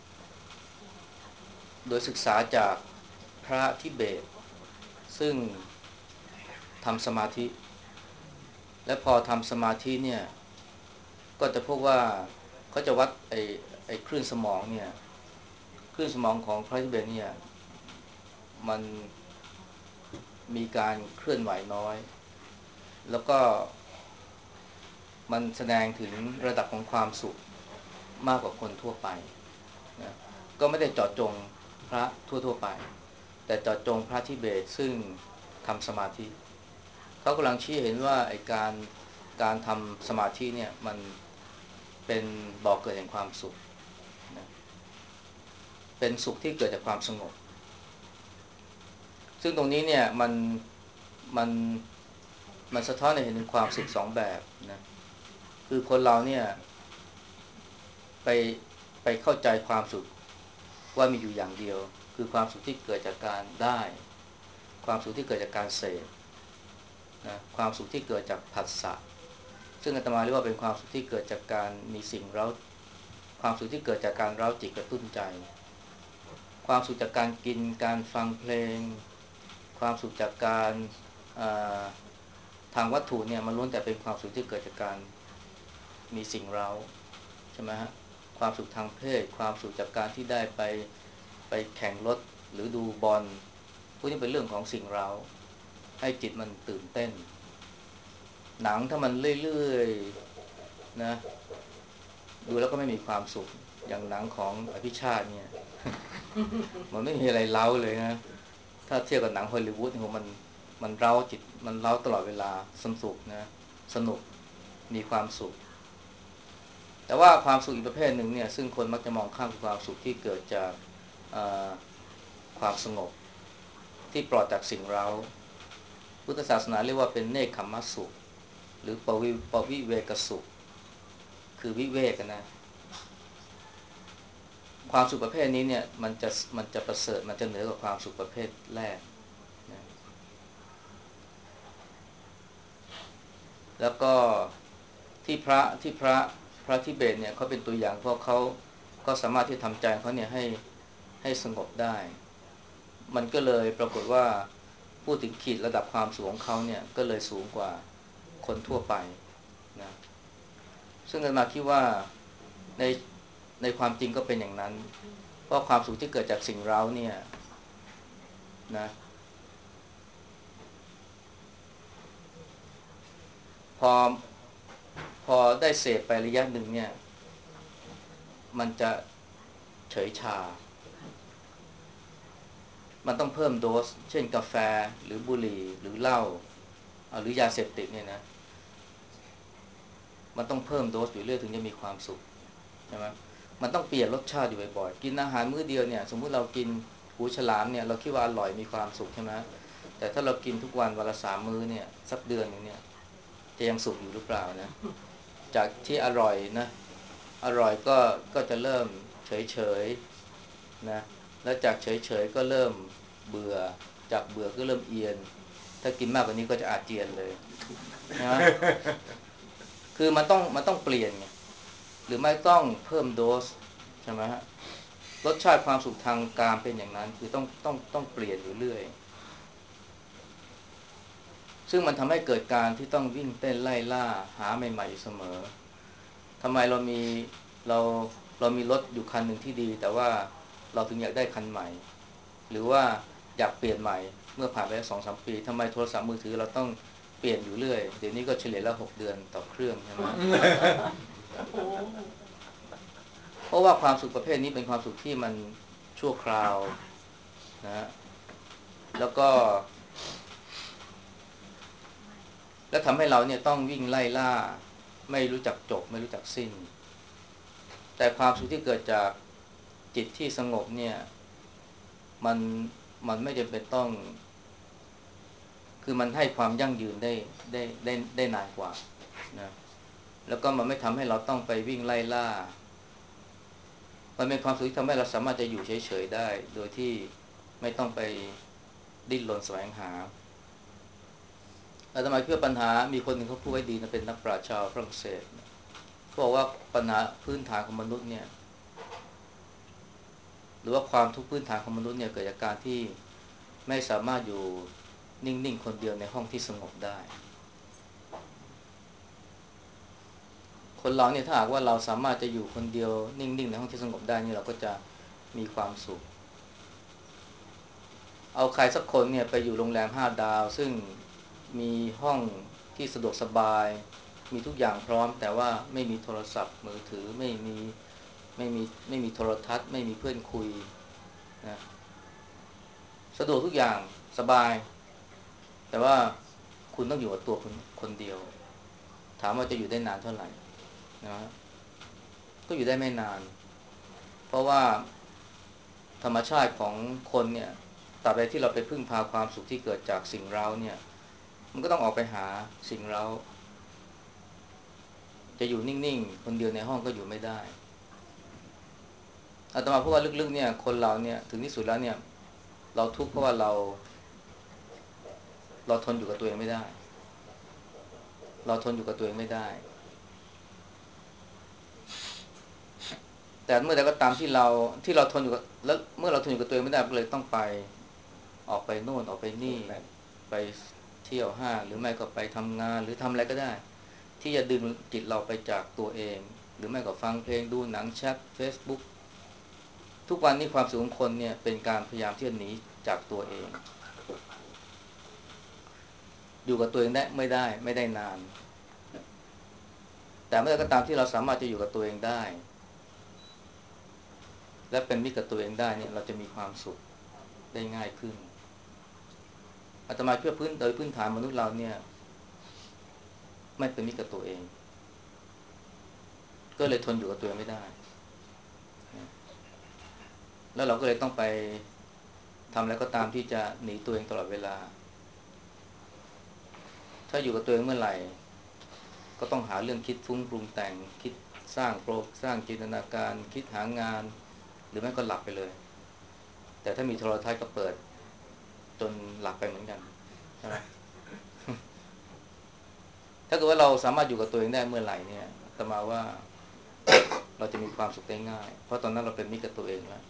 โดยศึกษาจากพระทิเบตซึ่งทำสมาธิและพอทำสมาธิเนี่ยก็จะพบว่าเขาจะวัดไอ้ไอ้คลื่นสมองเนี่ยคลื่นสมองของพระทิเบตเนี่ยมันมีการเคลื่อนไหวน้อยแล้วก็มันแสดงถึงระดับของความสุขมากกว่าคนทั่วไปนะก็ไม่ได้เจาะจงพระทั่วๆไปแต่เจาะจงพระทิเบตซึ่งทำสมาธิเขากำลังชี้เห็นว่าไอ้การการทำสมาธิเนี่ยมันเป็นบ่อกเกิดแห่งความสุขนะเป็นสุขที่เกิดจากความสงบซึ่งตรงนี้เนี่ยมันมันมันสะท้อนให้เห็นถึงความสุขสองแบบนะคือคนเราเนี่ยไปไปเข้าใจความสุขว่ามีอยู่อย่างเดียวคือความสุขที่เกิดจากการได้ความสุขที่เกิดจากการเสพนะความสุขที่เกิดจากผัสสะซึ่งอาตมาเรียกว่าเป็นความสุขที่เกิดจากการมีสิ่งเร้าความสุขที่เกิดจากการเร้าจิตกระตุ้นใจความสุขจากการกินการฟังเพลงความสุขจากการทางวัตถุเนี่ยมันล้วนแต่เป็นความสุขที่เกิดจากการมีสิ่งเร้าใช่ไหมฮะความสุขทางเพศความสุขจากการที่ได้ไปไปแข่งรถหรือดูบอลพวกนี้เป็นเรื่องของสิ่งเร้าให้จิตมันตื่นเต้นหนังถ้ามันเรื่อยๆนะดูแล้วก็ไม่มีความสุขอย่างหนังของอภิชาติเนี่ยมันไม่มีอะไรเร้าเลยนะถ้าเทียบกับหนังฮอลลีวูดของมันมันเร้าจิตมันเร้าตลอดเวลาสนุกนะสนุกมีความสุขแต่ว่าความสุขอีกประเภทหนึ่งเนี่ยซึ่งคนมักจะมองข้ามความสุขที่เกิดจากความสงบที่ปลอดจากสิ่งเร้าพุทธศาสนาเรียกว่าเป็นเนคขมัสสุขหรือปวิปวิเวกสุขคือวิเวกนะความสุขประเภทนี้เนี่ยมันจะมันจะประเสริฐมันจะเหนือกว่าความสุขประเภทแรกนะแล้วก็ที่พระที่พระพระทิเบตเนี่ยเขาเป็นตัวอย่างเพราะเขาก็สามารถที่ทำใจเขาเนี่ยให้ให้สงบได้มันก็เลยปรากฏว่าพูดถึงขีดระดับความสูงของเขาเนี่ยก็เลยสูงกว่าคนทั่วไปนะซึ่งอาตมาคิดว่าในในความจริงก็เป็นอย่างนั้นเพราะความสุขที่เกิดจากสิ่งเร้าเนี่ยนะพอพอได้เสพไประยะหนึ่งเนี่ยมันจะเฉยชามันต้องเพิ่มโดสเช่นกาแฟหรือบุหรี่หรือเหล้าหรือยาเสพติดเนี่ยนะมันต้องเพิ่มโดสอยู่เรื่อยถึงจะมีความสุขใช่ไหมมันต้องเปลี่ยนรสชาติอยู่บ่อยๆกินอาหารมื้อเดียวเนี่ยสมมุติเรากินหูฉลามเนี่ยเราคิดว่าอร่อยมีความสุขใช่ไหมแต่ถ้าเรากินทุกวันวันละสามมื้อเนี่ยสักเดือนนึงเนี่ยจะยังสุขอยู่หรือเปล่านะจากที่อร่อยนะอร่อยก็ก็จะเริ่มเฉยๆนะแล้วจากเฉยๆก็เริ่มเบื่อจากเบื่อก็เริ่มเอียนถ้ากินมากกว่านี้ก็จะอาเจียนเลยนะคือมันต้องมันต้องเปลี่ยนไงหรือไม่ต้องเพิ่มโดสใช่ไหมฮะรสชาติความสุขทางกามเป็นอย่างนั้นคือต้องต้องต้องเปลี่ยนอยู่เรื่อยซึ่งมันทำให้เกิดการที่ต้องวิ่งเต้นไล่ล่าหาใหม่ๆอยู่เสมอทำไมเรามีเราเรามีรถอยู่คันหนึ่งที่ดีแต่ว่าเราถึงอยากได้คันใหม่หรือว่าอยากเปลี่ยนใหม่เมื่อผ่านไปสองสามปีทำไมโทรศัพท์มือถือเราต้องเปลี่ยนอยู่เรื่อยเดี๋ยวนี้ก็เฉลี่ยละหกเดือนต่อเครื่องใช่ไหม เพราะว่าความสุขประเภทนี้เป็นความสุขที่มันชั่วคราวนะแล้วก็แล้วทำให้เราเนี่ยต้องวิ่งไล่ล่าไม่รู้จักจบไม่รู้จักสิ้นแต่ความสุขที่เกิดจากจิตที่สงบเนี่ยมันมันไม่จำเป็นต้องคือมันให้ความยั่งยืนได้ได้ได้ได้นานกว่านะแล้วก็มันไม่ทำให้เราต้องไปวิ่งไล่ล่ามันเป็นความสุขที่ทำให้เราสามารถจะอยู่เฉยๆได้โดยที่ไม่ต้องไปดิ้นรนแสวงหาอาตมาคิดว่าปัญหามีคนหนึ่งเขาพูดไว้ดีนะเป็นนักปราชญ์ชาวฝรั่งเศสเขาบอกว่าปัญหาพื้นฐานของมนุษย์เนี่ยหรือว่าความทุกข์พื้นฐานของมนุษย์เนี่ยเกิดจากการที่ไม่สามารถอยู่นิ่งๆคนเดียวในห้องที่สงบได้คนเราเนี่ยถ้าหากว่าเราสามารถจะอยู่คนเดียวนิ่งๆในห้องที่สงบได้นี่เราก็จะมีความสุขเอาใครสักคนเนี่ยไปอยู่โรงแรมห้าดาวซึ่งมีห้องที่สะดวกสบายมีทุกอย่างพร้อมแต่ว่าไม่มีโทรศัพท์มือถือไม่มีไม่มีไม่มีโทรทัศน์ไม่มีเพื่อนคุยนะสะดวกทุกอย่างสบายแต่ว่าคุณต้องอยู่กับตัวคนคนเดียวถามว่าจะอยู่ได้นานเท่าไหร่นะก็อยู่ได้ไม่นานเพราะว่าธรรมชาติของคนเนี่ยตราบใดที่เราไปพึ่งพาความสุขที่เกิดจากสิ่งเร้าเนี่ยมันก็ต้องออกไปหาสิ่งเร้าจะอยู่นิ่งๆคนเดียวในห้องก็อยู่ไม่ได้อาตมาพูดว่าลึกๆเนี่ยคนเราเนี่ยถึงที่สุดแล้วเนี่ยเราทุกข์เพราะว่าเราเราทนอยู่กับตัวเองไม่ได้เราทนอยู่กับตัวเองไม่ได้แต่เมื่อใดก็ตามที่เราที่เราทนอยู่กับแล้วเมื่อเราทนอยู่กับตัวเองไม่ได้ก็เลยต้องไปออกไปโน่นออกไปนี่ไปเที่ยวห้างหรือไม่ก็ไปทำงานหรือทำอะไรก็ได้ที่จะดึงจิตเราไปจากตัวเองหรือไม่ก็ฟังเพลงดูหนังแชท Facebook ทุกวันนี้ความสุขของคนเนี่ยเป็นการพยายามที่จะหนีจากตัวเองอยู่กับตัวเองได้ไม่ได้ไม่ได้นานแต่เมื่อใดก็ตามที่เราสามารถจะอยู่กับตัวเองได้และเป็นมิตรกับตัวเองได้เนี่ยเราจะมีความสุขได้ง่ายขึ้นอาตมาเชื่อพื้นโดยพื้นฐานมนุษย์เราเนี่ยไม่เป็นมิตรกับตัวเองก็เลยทนอยู่กับตัวเองไม่ได้แล้วเราก็เลยต้องไปทำอะไรก็ตามที่จะหนีตัวเองตลอดเวลาถ้าอยู่กับตัวเองเมื่อไหร่ก็ต้องหาเรื่องคิดฟุ้งปรุงแต่งคิดสร้างโปรสร้างจินตนาการคิดหางานหรือไม่ก็หลับไปเลยแต่ถ้ามีโทรทัศน์ก็เปิดจนหลับไปเหมือนกันใช่ไหมถ้าเกิดว่าเราสามารถอยู่กับตัวเองได้เมื่อไหร่เนี่ยอาตมาว่าเราจะมีความสุขได้ง่ายเพราะตอนนั้นเราเป็นมิตรกับตัวเองแล้ว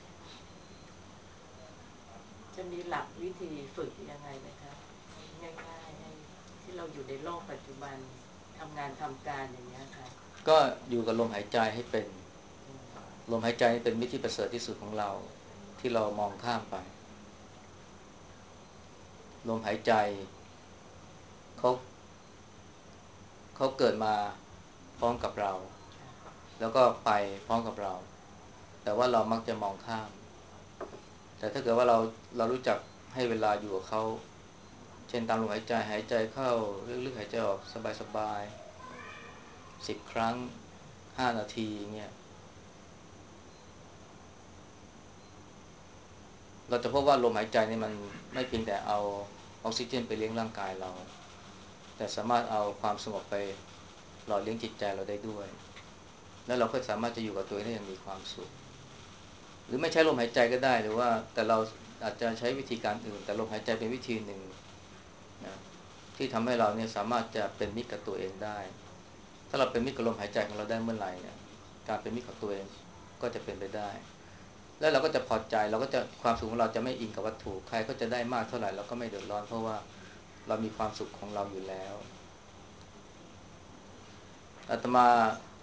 จะมีหลักวิธีฝึกยังไงไหมคะง่ายๆให้ที่เราอยู่ในโลกปัจจุบันทำงานทำการอย่างเงี้ยค่ะก็อยู่กับลมหายใจให้เป็นลมหายใจเป็นมิตรที่ประเสริฐที่สุดของเราที่เรามองข้ามไปลมหายใจเขาเขาเกิดมาพร้อมกับเราแล้วก็ไปพร้อมกับเราแต่ว่าเรามักจะมองข้ามแต่ถ้าเกิดว่าเราเรารู้จักให้เวลาอยู่กับเขาเช่นตามลมหายใจหายใจเข้าลึกๆหายใจออกสบายๆสิบครั้งห้านาทีเงี้ยเราจะพบว่าลมหายใจนี่มันไม่เพียงแต่เอาออกซิเจนไปเลี้ยงร่างกายเราแต่สามารถเอาความสงบไปหล่อเลี้ยงจิตใจเราได้ด้วยแล้วเราก็สามารถจะอยู่กับตัวเองได้อย่างมีความสุขหรือไม่ใช้ลมหายใจก็ได้หรือว่าแต่เราอาจจะใช้วิธีการอื่นแต่ลมหายใจเป็นวิธีหนึ่งนะที่ทำให้เราเนี่ยสามารถจะเป็นมิตรกับตัวเองได้ถ้าเราเป็นมิตรกับลมหายใจของเราได้เมื่อไหร่เนี่ยการเป็นมิตรกับตัวเองก็จะเป็นไปได้แล้วเราก็จะพอใจเราก็จะความสุขของเราจะไม่อิงกับวัตถุใครก็จะได้มากเท่าไหร่เราก็ไม่เดือดร้อนเพราะว่าเรามีความสุขของเราอยู่แล้วอาตมา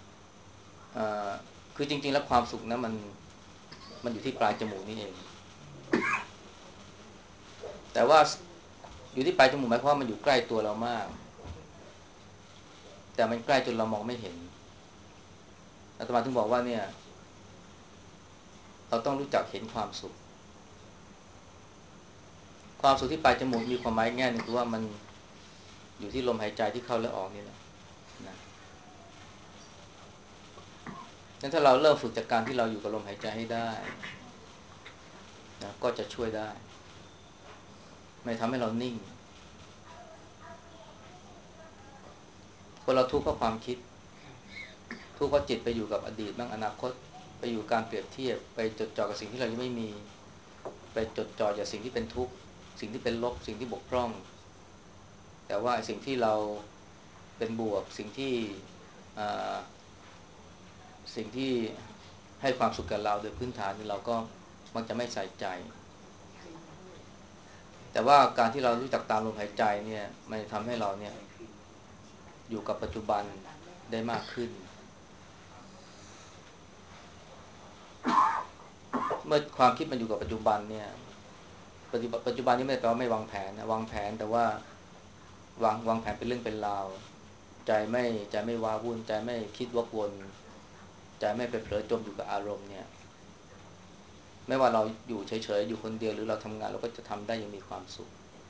คือจริงๆแล้วความสุขนะมันมันอยู่ที่ปลายจมูกนี่เองแต่ว่าอยู่ที่ปลายจมูกหมายความว่ามันอยู่ใกล้ตัวเรามากแต่มันใกล้จนเรามองไม่เห็นอาตมาถึงบอกว่าเนี่ยเราต้องรู้จักเห็นความสุขความสุขที่ปลายจมูกมีความหมายแง่นึงคือว่ามันอยู่ที่ลมหายใจที่เข้าและออกนี่แหละนะงั้นถ้าเราเริ่มฝึกจากการที่เราอยู่กับลมหายใจให้ได้นะก็จะช่วยได้ไม่ทำให้เรานิ่งคนเราทุกข์เพราะความคิดทุกข์เพราะจิตไปอยู่กับอดีตบ้างอนาคตไปอยู่การเปรียบเทียบไปจดจ่อกับสิ่งที่เรายังไม่มีไปจดจ่อกับสิ่งที่เป็นทุกข์สิ่งที่เป็นลบสิ่งที่บกพร่องแต่ว่าสิ่งที่เราเป็นบวกสิ่งที่สิ่งที่ให้ความสุขกับเราโดยพื้นฐานเราก็มักจะไม่ใส่ใจแต่ว่าการที่เรารู้จักตามลมหายใจเนี่ยมันทำให้เราเนี่ยอยู่กับปัจจุบันได้มากขึ้นเมื่อความคิดมันอยู่กับปัจจุบันเนี่ยปัจจุบันปัจจุบันนี้ไม่ได้แปลว่าไม่วางแผนนะวางแผนแต่ว่าวางวางแผนเป็นเรื่องเป็นราวใจไม่ใจไม่ว้าวุ่นใจไม่คิดวกวนใจไม่ไปเผลอจมอยู่กับอารมณ์เนี่ยไม่ว่าเราอยู่เฉยๆอยู่คนเดียวหรือเราทำงานเราก็จะทำได้อย่างมีความสุข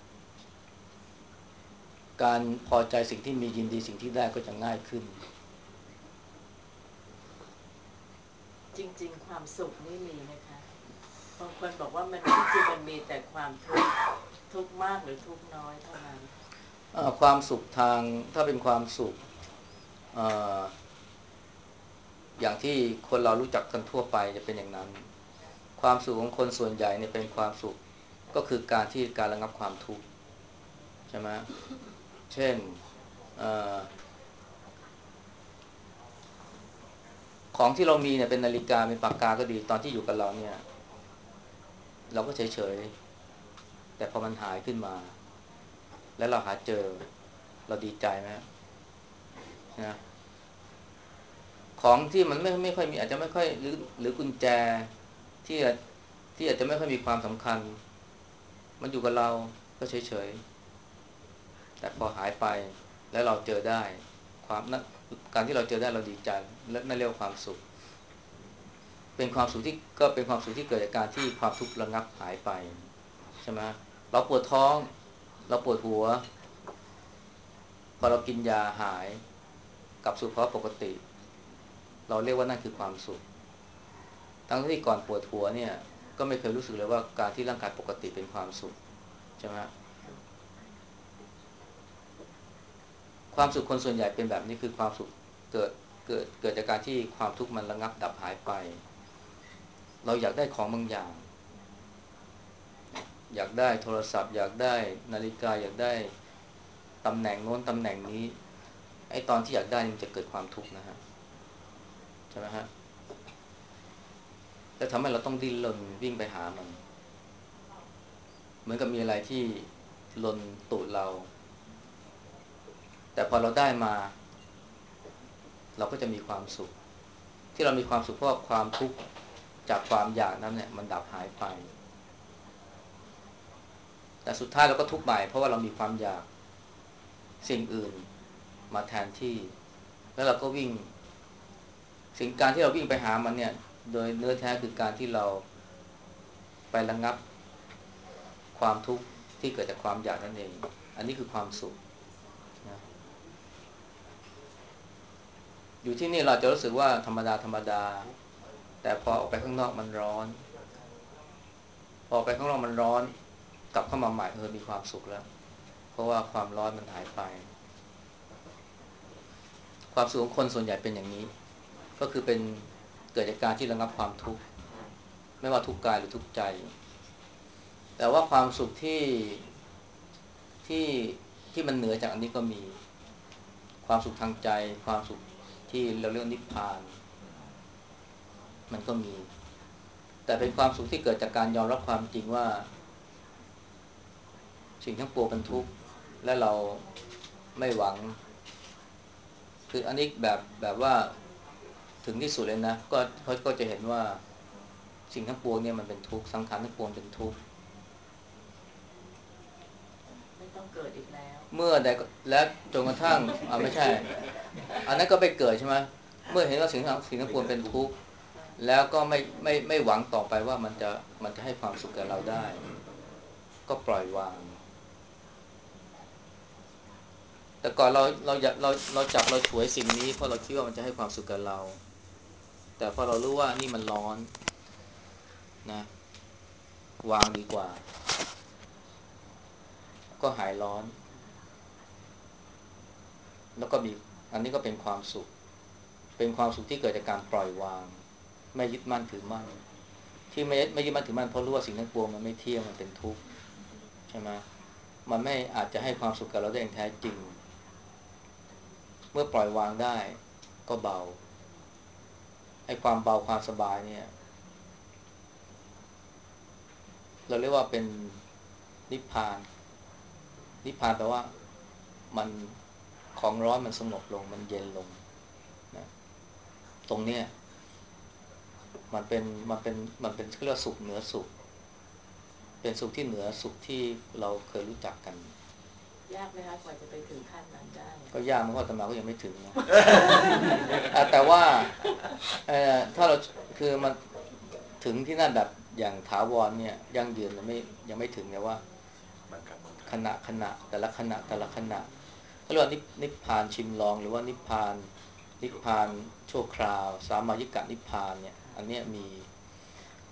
การพอใจสิ่งที่มียินดีสิ่งที่ได้ก็จะง่ายขึ้นจริงๆความสุขนี่มีไหมคะคบางคนบอกว่ามันที่จริงมันมีแต่ความทุกข์ทุกข์มากหรือทุกข์น้อยเท่านั้นเอ่อความสุขทางถ้าเป็นความสุขเอ่ออย่างที่คนเรารู้จักกันทั่วไปจะเป็นอย่างนั้นความสุขของคนส่วนใหญ่เนี่ยเป็นความสุขก็คือการที่การระงับความทุกข์ใช่ไหมเช่นเอ่อของที่เรามีเนี่ยเป็นนาฬิกาเป็นปากกาก็ดีตอนที่อยู่กับเราเนี่ยเราก็เฉยๆแต่พอมันหายขึ้นมาแล้วเราหาเจอเราดีใจไหมนะของที่มันไม่ไม่ค่อยมีอาจจะไม่ค่อยหรือหรือกุญแจที่ที่อาจจะไม่ค่อยมีความสำคัญมันอยู่กับเราก็เฉยๆแต่พอหายไปแล้วเราเจอได้ความนั้นการที่เราเจอได้เราดีใจและนั่นเรียกว่าความสุขเป็นความสุขที่ก็เป็นความสุขที่เกิดจากการที่ความทุกข์ระงับหายไปใช่ไหมเราปวดท้องเราปวดหัวพอเรากินยาหายกลับสู่ภาวะปกติเราเรียกว่านั่นคือความสุขทั้งที่ก่อนปวดหัวเนี่ยก็ไม่เคยรู้สึกเลยว่าการที่ร่างกายปกติเป็นความสุขใช่ไหมความสุขคนส่วนใหญ่เป็นแบบนี้คือความสุขเกิดเกิดเกิดจากการที่ความทุกข์มันระงับดับหายไปเราอยากได้ของบางอย่างอยากได้โทรศัพท์อยากได้นาฬิกาอยากได้ตำแหน่งโน้นตำแหน่งนี้ไอ้ตอนที่อยากได้มันจะเกิดความทุกข์นะฮะใช่ไหมฮะแล้วทำให้เราต้องดิ้นรนวิ่งไปหามันเหมือนกับมีอะไรที่ลนตูดเราแต่พอเราได้มาเราก็จะมีความสุขที่เรามีความสุขเพราะความทุกข์จากความอยากนั้นเนี่ยมันดับหายไปแต่สุดท้ายเราก็ทุกข์ใหม่เพราะว่าเรามีความอยากสิ่งอื่นมาแทนที่แล้วเราก็วิ่งสิ่งการที่เราวิ่งไปหามันเนี่ยโดยเนื้อแท้คือการที่เราไประงับความทุกข์ที่เกิดจากความอยากนั่นเองอันนี้คือความสุขนะอยู่ที่นี่เราจะรู้สึกว่าธรรมดาธรรมดาแต่พอออกไปข้างนอกมันร้อนพอไปข้างนอกมันร้อนกลับเข้ามาใหม่เออมีความสุขแล้วเพราะว่าความร้อนมันหายไปความสุขของคนส่วนใหญ่เป็นอย่างนี้ก็คือเป็นเกิดจากการที่ระงับความทุกข์ไม่ว่าทุกข์กายหรือทุกข์ใจแต่ว่าความสุขที่ที่ที่มันเหนือจากอันนี้ก็มีความสุขทางใจความสุขที่เราเรียกนิพพานมันก็มีแต่เป็นความสุขที่เกิดจากการยอมรับความจริงว่าสิ่งทั้งปวงเป็นทุกข์และเราไม่หวังคืออันนี้แบบแบบว่าถึงที่สุดเลยนะก็เขาก็จะเห็นว่าสิ่งทั้งปวงเนี่ยมันเป็นทุกข์สังขารทั้งปวงเป็นทุกข์ไม่ต้องเกิดอีกแล้วเมื่อใดและจนกระทั่งอ่าไม่ใช่อันนั้นก็ไปเกิดใช่ไหมเมื่อเห็นว่าสิ่งทั้งสิ่งทั้งปวงเป็นทุกข์แล้วก็ไม่ไม่ไม่หวังต่อไปว่ามันจะมันจะให้ความสุขแก่เราได้ก็ปล่อยวางแต่ก่อนเราเราอยากเราเราจับเราฉวยสิ่งนี้เพราะเราคิดว่ามันจะให้ความสุขกับเราแต่พอเรารู้ว่านี่มันร้อนนะวางดีกว่าก็หายร้อนแล้วก็มีอันนี้ก็เป็นความสุขเป็นความสุขที่เกิดจากการปล่อยวางไม่ยึดมั่นถือมั่นที่ไม่ไม่ยึดมั่นถือมั่นเพราะรู้ว่าสิ่งทั้งปวงมันไม่เที่ยงมันเป็นทุกข์ใช่ไหมมันไม่อาจจะให้ความสุขกับเราได้อย่างแท้จริงเมื่อปล่อยวางได้ก็เบาไอ้ความเบาความสบายเนี่ยเราเรียกว่าเป็นนิพพานนิพพานแปลว่ามันของร้อนมันสงบลงมันเย็นลงนะตรงเนี้ยมันเป็นมันเป็นมันเป็นเรียกว่าสุขเหนือสุขเป็นสุขที่เหนือสุขที่เราเคยรู้จักกันยากไหมคะกว่าจะไปถึงขั้นนั้นได้ก็ยากเพราะอาตมาก็ยังไม่ถึงนะ แต่ว่าถ้าเราคือมันถึงที่นั่นแบบอย่างถาวรเนี่ยยั่งยืนยังไม่ยังไม่ถึงเนี่ยว่าขณะขณะแต่ละขณะแต่ละขณะเขาเรียกว่านิพพานชิมลองหรือว่านิพพานนิพพานชั่วคราวสามายิกะนิพพานเนี่ยอันเนี้ยมี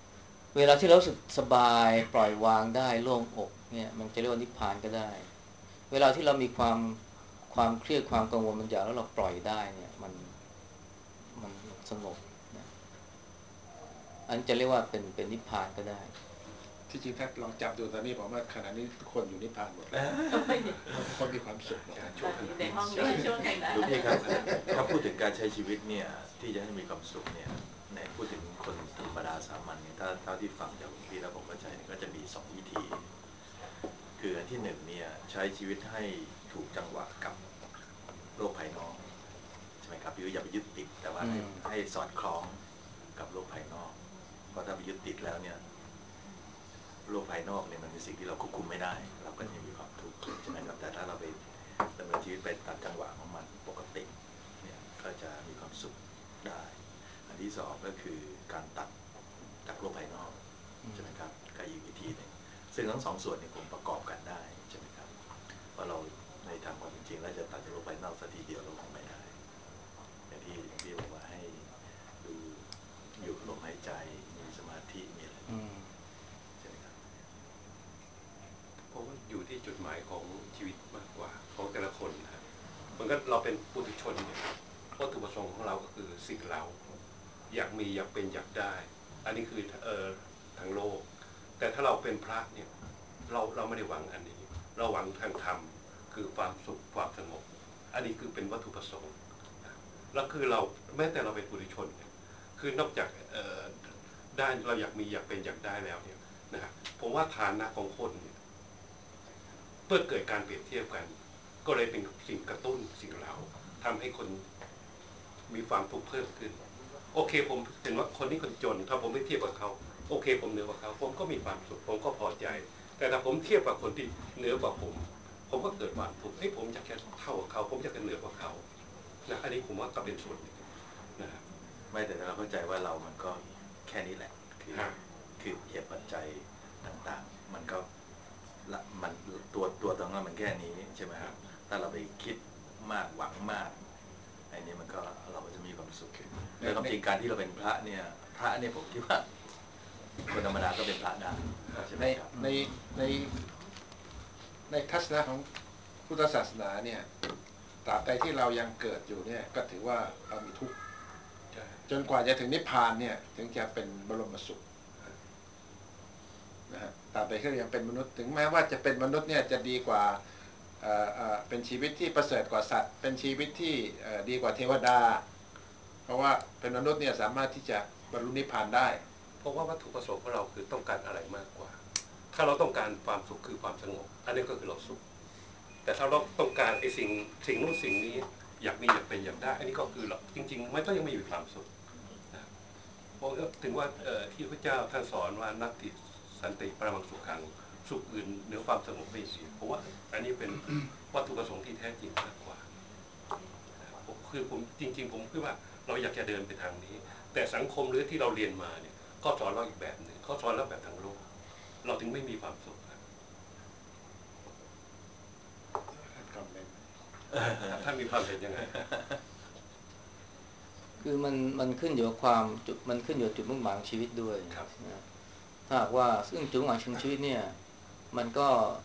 เวลาที่เรารู้สึกสบายปล่อยวางได้โล่งอกเนี่ยมันจะเรียกว่านิพพานก็ได้เวลาที่เรามีความความเครียดความกังวลบางอย่างแล้วเราปล่อยได้เนี่ยมันมันสงบนะอันจะเรียกว่าเป็นเป็นนิพพานก็ได้ที่จริงถ้าลองจับดูตอนนี้ผมว่าขณะนี้ทุกคนอยู่นิพพานหมดแล้วทุกคนมีความสุขหมดแล้วในห้องนี้ช่วงไหนนะหลวงพี่ครับถ้าพูดถึงการใช้ชีวิตเนี่ยที่จะให้มีความสุขเนี่ยในพูดถึงคนธรรมดาสามัญเนี่ยถ้าเท่าที่ฟังจากหลวงพี่แล้วผมเข้าใจเนี่ยก็จะมีสองวิธีคืออันที่หนึ่งเนี่ยใช้ชีวิตให้ถูกจังหวะกับโลกภายนอกใช่ไหมครับอย่าไปยึดติดแต่ว่าให้ให้สอดคล้องกับโลกภายนอกเพราะถ้าไปยึดติดแล้วเนี่ยโลกภายนอกเนี่ยมันเป็นสิ่งที่เราควบคุมไม่ได้เราก็จะมีความทุกข์ใช่ไหมครับแต่ถ้าเราไปดำเนินชีวิตไปตามจังหวะของมันปกติเนี่ยก็จะมีความสุขได้อันที่สองก็คือการตัดจากโลกภายนอกใช่ไหมครับก็อีกวิธีหนึ่งซึ่งทั้งสองส่วนเนี่ยผมประกอบกันได้ใช่ไหมครับเพราะเราในทางความเป็นจริงแล้วจะตัดจากโลกภายนอกสักทีเดียวเราคงไม่ได้อย่างที่ที่บอกว่าให้ดูอยู่ลมหายใจมีสมาธิมีอะไรใช่ไหมครับเพราะว่าอยู่ที่จุดหมายของชีวิตมากกว่าของแต่ละคนนะครับเหมือนกับเราเป็นปุถุชนเนี่ยวัตถุประสงค์ของเราก็คือสิ่งเราอยากมีอยากเป็นอยากได้ อันนี้คือเอ่อทางโลกแต่ถ้าเราเป็นพระเนี่ยเราเราไม่ได้หวังอันนี้เราหวังทางธรรมคือความสุขความสงบอันนี้คือเป็นวัตถุประสงค์แล้วคือเราแม้แต่เราเป็นปุถุชนเนี่ยคือนอกจากเอ่อได้เราอยากมีอยากเป็นอยากได้แล้วเนี่ยนะฮะผมว่าฐานะของคนเนี่ยเพื่อเกิดการเปรียบเทียบกันก็เลยเป็นสิ่งกระตุ้นสิ่งเราทำให้คนมีความทุกข์เพิ่มขึ้นโอเคผมเห็นว่าคนนี้คนจนถ้าผมไม่เทียบกับเขาโอเคผมเหนือกว่าเขาผมก็มีความสุขผมก็พอใจแต่ถ้าผมเทียบกับคนที่เหนือกว่าผมผมก็เกิดความทุกข์ให้ผมอยากจะเท่ากับเขาผมอยากจะเหนือกว่าเขานะอันนี้ผมว่าก็เป็นส่วนหนึ่งนะครับไม่แต่เราเข้าใจว่าเรามันก็แค่นี้แหละคือคือเหตุปัจจัยต่างๆมันก็ละมันตัวตัวตรงนั้นมันแค่นี้ใช่ไหมครับถ้าเราไปคิดมากหวังมากไอ้นี้มันก็เราก็จะมีความสุขแล้วความจริงการที่เราเป็นพระเนี่ยพระเนี่ยผมคิดว่าคนธรรมดาก็เป็นพระได้ใช่ไหมในครับในในในทัศนะของพุทธศาสนาเนี่ยตราบใดที่เรายังเกิดอยู่เนี่ยก็ถือว่าเรามีทุกข์จนกว่าจะถึงนิพพานเนี่ยถึงจะเป็นบรมสุขนะฮะตราบใดที่เรายังเป็นมนุษย์ถึงแม้ว่าจะเป็นมนุษย์เนี่ยจะดีกว่าเอ่อเอ่อเป็นชีวิตที่ประเสริฐกว่าสัตว์เป็นชีวิตที่เอ่อดีกว่าเทวดาเพราะว่าเป็นมนุษย์เนี่ยสามารถที่จะบรรลุนิพพานได้เพราะว่าวัตถุประสงค์ของเราคือต้องการอะไรมากกว่าถ้าเราต้องการความสุขคือความสงบอันนี้ก็คือเราสุขแต่ถ้าเราต้องการไอ้สิ่งสิ่งนู้นสิ่งนี้อยากมีอยากเป็นอยากได้อันนี้ก็คือเราจริงๆมันก็ยังไม่มีความสุขนะเพราะถึงว่าที่พระเจ้าท่านสอนว่านัตติสันติปรมังสุขังสุขอื่นเหนือความสงบไม่มีผมว่าอันนี้เป็นวัตถุประสงค์ที่แท้จริงมากกว่าคือผมจริงๆผมคิดว่าเราอยากจะเดินไปทางนี้แต่สังคมหรือที่เราเรียนมาเนี่ยเขาสอนเราอีกแบบหนึ่งเขาสอนเราแบบทางโลกเราถึงไม่มีความสุขท่านมีความเห็นยังไงคือมันมันขึ้นอยู่กับความจุดมันขึ้นอยู่กับจุดมุ่งหมายของชีวิตด้วยนะถ้าหากว่าซึ่งจุดมุ่งหมายของชีวิตเนี่ยมันก็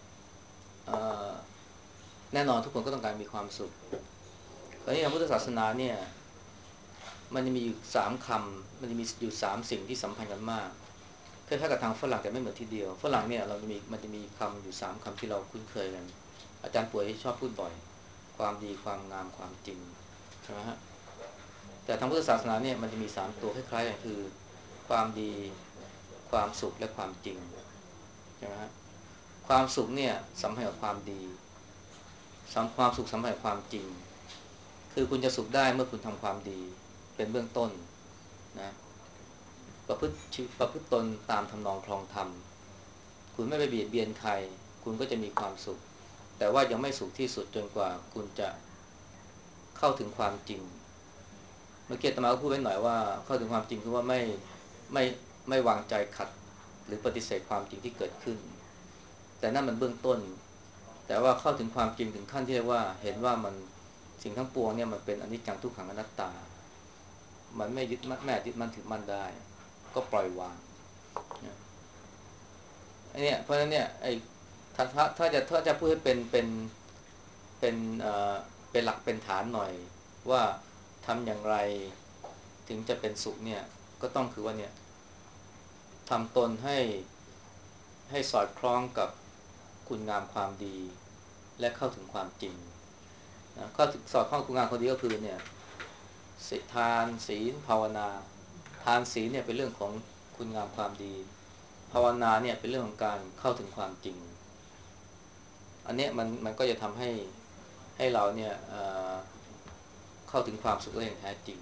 แน่นอนทุกคนก็ต้องการมีความสุขคราวนี้ทางพุทธศาสนาเนี่ยมันจะมีอยู่สามคำมันจะมีอยู่สามสิ่งที่สัมพันธ์กันมากคล้ายๆกับทางฝรั่งแต่ไม่เหมือนทีเดียวฝรั่งเนี่ยเราจะมีมันจะมีคำอยู่สามคำที่เราคุ้นเคยกันอาจารย์ป่วยชอบพูดบ่อยความดีความงามความจริงใช่ไหมฮะแต่ทางพุทธศาสนาเนี่ยมันจะมีสามตัวคล้ายๆกันคือความดีความสุขและความจริงใช่ไหมฮะความสุขเนี่ยสัมพันธ์กับความดีความสุขสัมพันธ์กับความจริงคือคุณจะสุขได้เมื่อคุณทำความดีเป็นเบื้องต้นนะประพฤติประพฤติตนตามทำนองคลองธรรมคุณไม่ไปเบียดเบียนใครคุณก็จะมีความสุขแต่ว่ายังไม่สุขที่สุดจนกว่าคุณจะเข้าถึงความจริงเมื่อกี้อาตมาก็พูดไว้หน่อยว่าเข้าถึงความจริงคือว่าไม่ไม่ไม่วางใจขัดหรือปฏิเสธความจริงที่เกิดขึ้นแต่นั่นมันเบื้องต้นแต่ว่าเข้าถึงความจริงถึงขั้นที่เรียกว่าเห็นว่ามันสิ่งทั้งปวงเนี่ยมันเป็นอนิจจังทุกขังอนัตตามันไม่ยึดมั่นแม่ยึดมั่นถือมั่นได้ก็ปล่อยวางไอ้เนี่ยเพราะฉะนั้นเนี่ยไอ้ถ้าถ้าถ้าจะถ้าจะพูดให้เป็นเป็นเป็นเอ่อเป็นหลักเป็นฐานหน่อยว่าทำอย่างไรถึงจะเป็นสุขเนี่ยก็ต้องคือว่าเนี่ยทำตนให้ให้สอดคล้องกับคุณงามความดีและเข้าถึงความจริงนะเข้าถึงสอดคล้องคุณงามความดีก็คือเนี่ยศีลทานศีลภาวนาทานศีลเนี่ยเป็นเรื่องของคุณงามความดีภาวนาเนี่ยเป็นเรื่องของการเข้าถึงความจริงอันเนี้ยมันมันก็จะทำให้ให้เราเนี่ยเอ่อเข้าถึงความสุขได้อย่างแท้จริง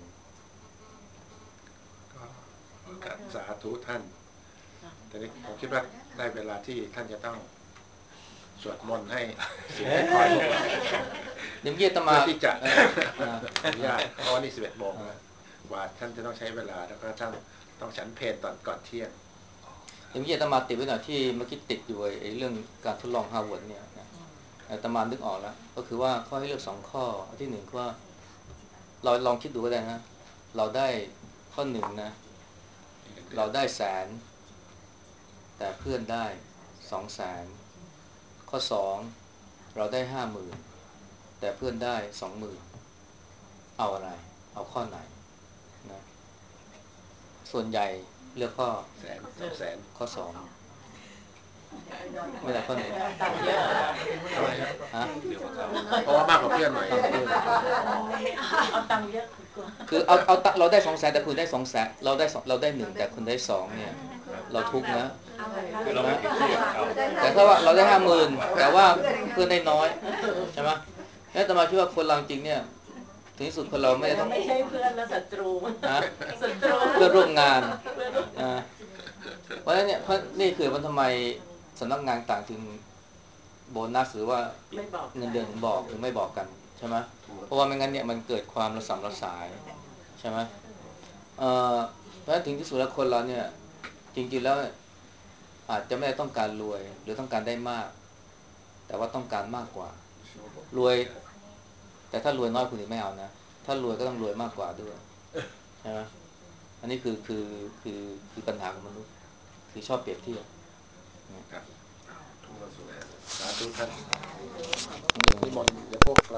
ก็สาธุท่านแต่นี้ผมคิดว่าได้เวลาที่ท่านจะต้องสวดมนต์ให้สิ่งที่คอยพวกเราเดี๋ยวเมื่อกี้อาตมาเพื่อที่จะเอออนุญาตเพราะว่านี่สิบเอ็ดโมงแล้วว่าท่านจะต้องใช้เวลาแล้วก็ท่านต้องฉันเพลตอนก่อนเที่ยงเดี๋ยวเมื่อกี้อาตมาติดไว้หน่อยที่เมื่อกี้ติดอยู่ไอ้เรื่องการทดลองฮาร์วาร์ดเนี่ยนะอาตมานึกออกแล้วก็คือว่าข้อให้เลือกสองข้ออันที่หนึ่งคือว่าเราลองคิดดูก็ได้นะเราได้ข้อหนึ่งนะเราได้แสนแต่เพื่อนได้สองแสนข้อสองเราได้ห้าหมื่นแต่เพื่อนได้สองหมื่นเอาอะไรเอาข้อไหนนะส่วนใหญ่เลือกข้อแสนสองแสนข้อสองไม่ได้ข้อหนึ่งตังค์เยอะทำไมครับฮะเดี๋ยวเขาเพราะว่ามากกว่าเพื่อนหน่อยเอาตังค์เยอะกว่าคือเอาเอาตะเราได้สองแสนแต่คุณได้สองแสนเราได้สองเราได้หนึ่งแต่คุณได้สองเนี่ยเราทุกข์นะคือเราไม่ผิดที่กับเขาแต่ถ้าว่าเราได้ห้าหมื่นแต่ว่าเพื่อนได้น้อยใช่ไหมแล้วแต่มาคิดว่าคนเราจริงเนี่ยถึงที่สุดคนเราไม่ได้ต้องไม่ใช่เพื่อนแล้วศัตรูฮะศัตรูเพื่อนร่วมงานเพื่อนร่วมนะเพราะฉะนั้นเนี่ยเพราะนี่คือมันทำไมสำนักงานต่างถึงโบนัสหรือว่าไม่บอกเงินเดือนถึงบอกถึงไม่บอกกันใช่ไหมเพราะว่าไม่งั้นเนี่ยมันเกิดความระสำระสายใช่ไหมเอ่อเพราะฉะนั้นถึงที่สุดแล้วคนเราเนี่ยจริงๆแล้วอาจจะไม่ได้ต้องการรวยหรือต้องการได้มากแต่ว่าต้องการมากกว่ารวยแต่ถ้ารวยน้อยคุณถึงไม่เอานะถ้ารวยก็ต้องรวยมากกว่าด้วยใช่ไหมอันนี้คือคือคือคือปัญหาของมนุษย์คือชอบเปรียบเทียบครับสาธุท่านอืมนิมนต์เดี๋ยวพวกเรา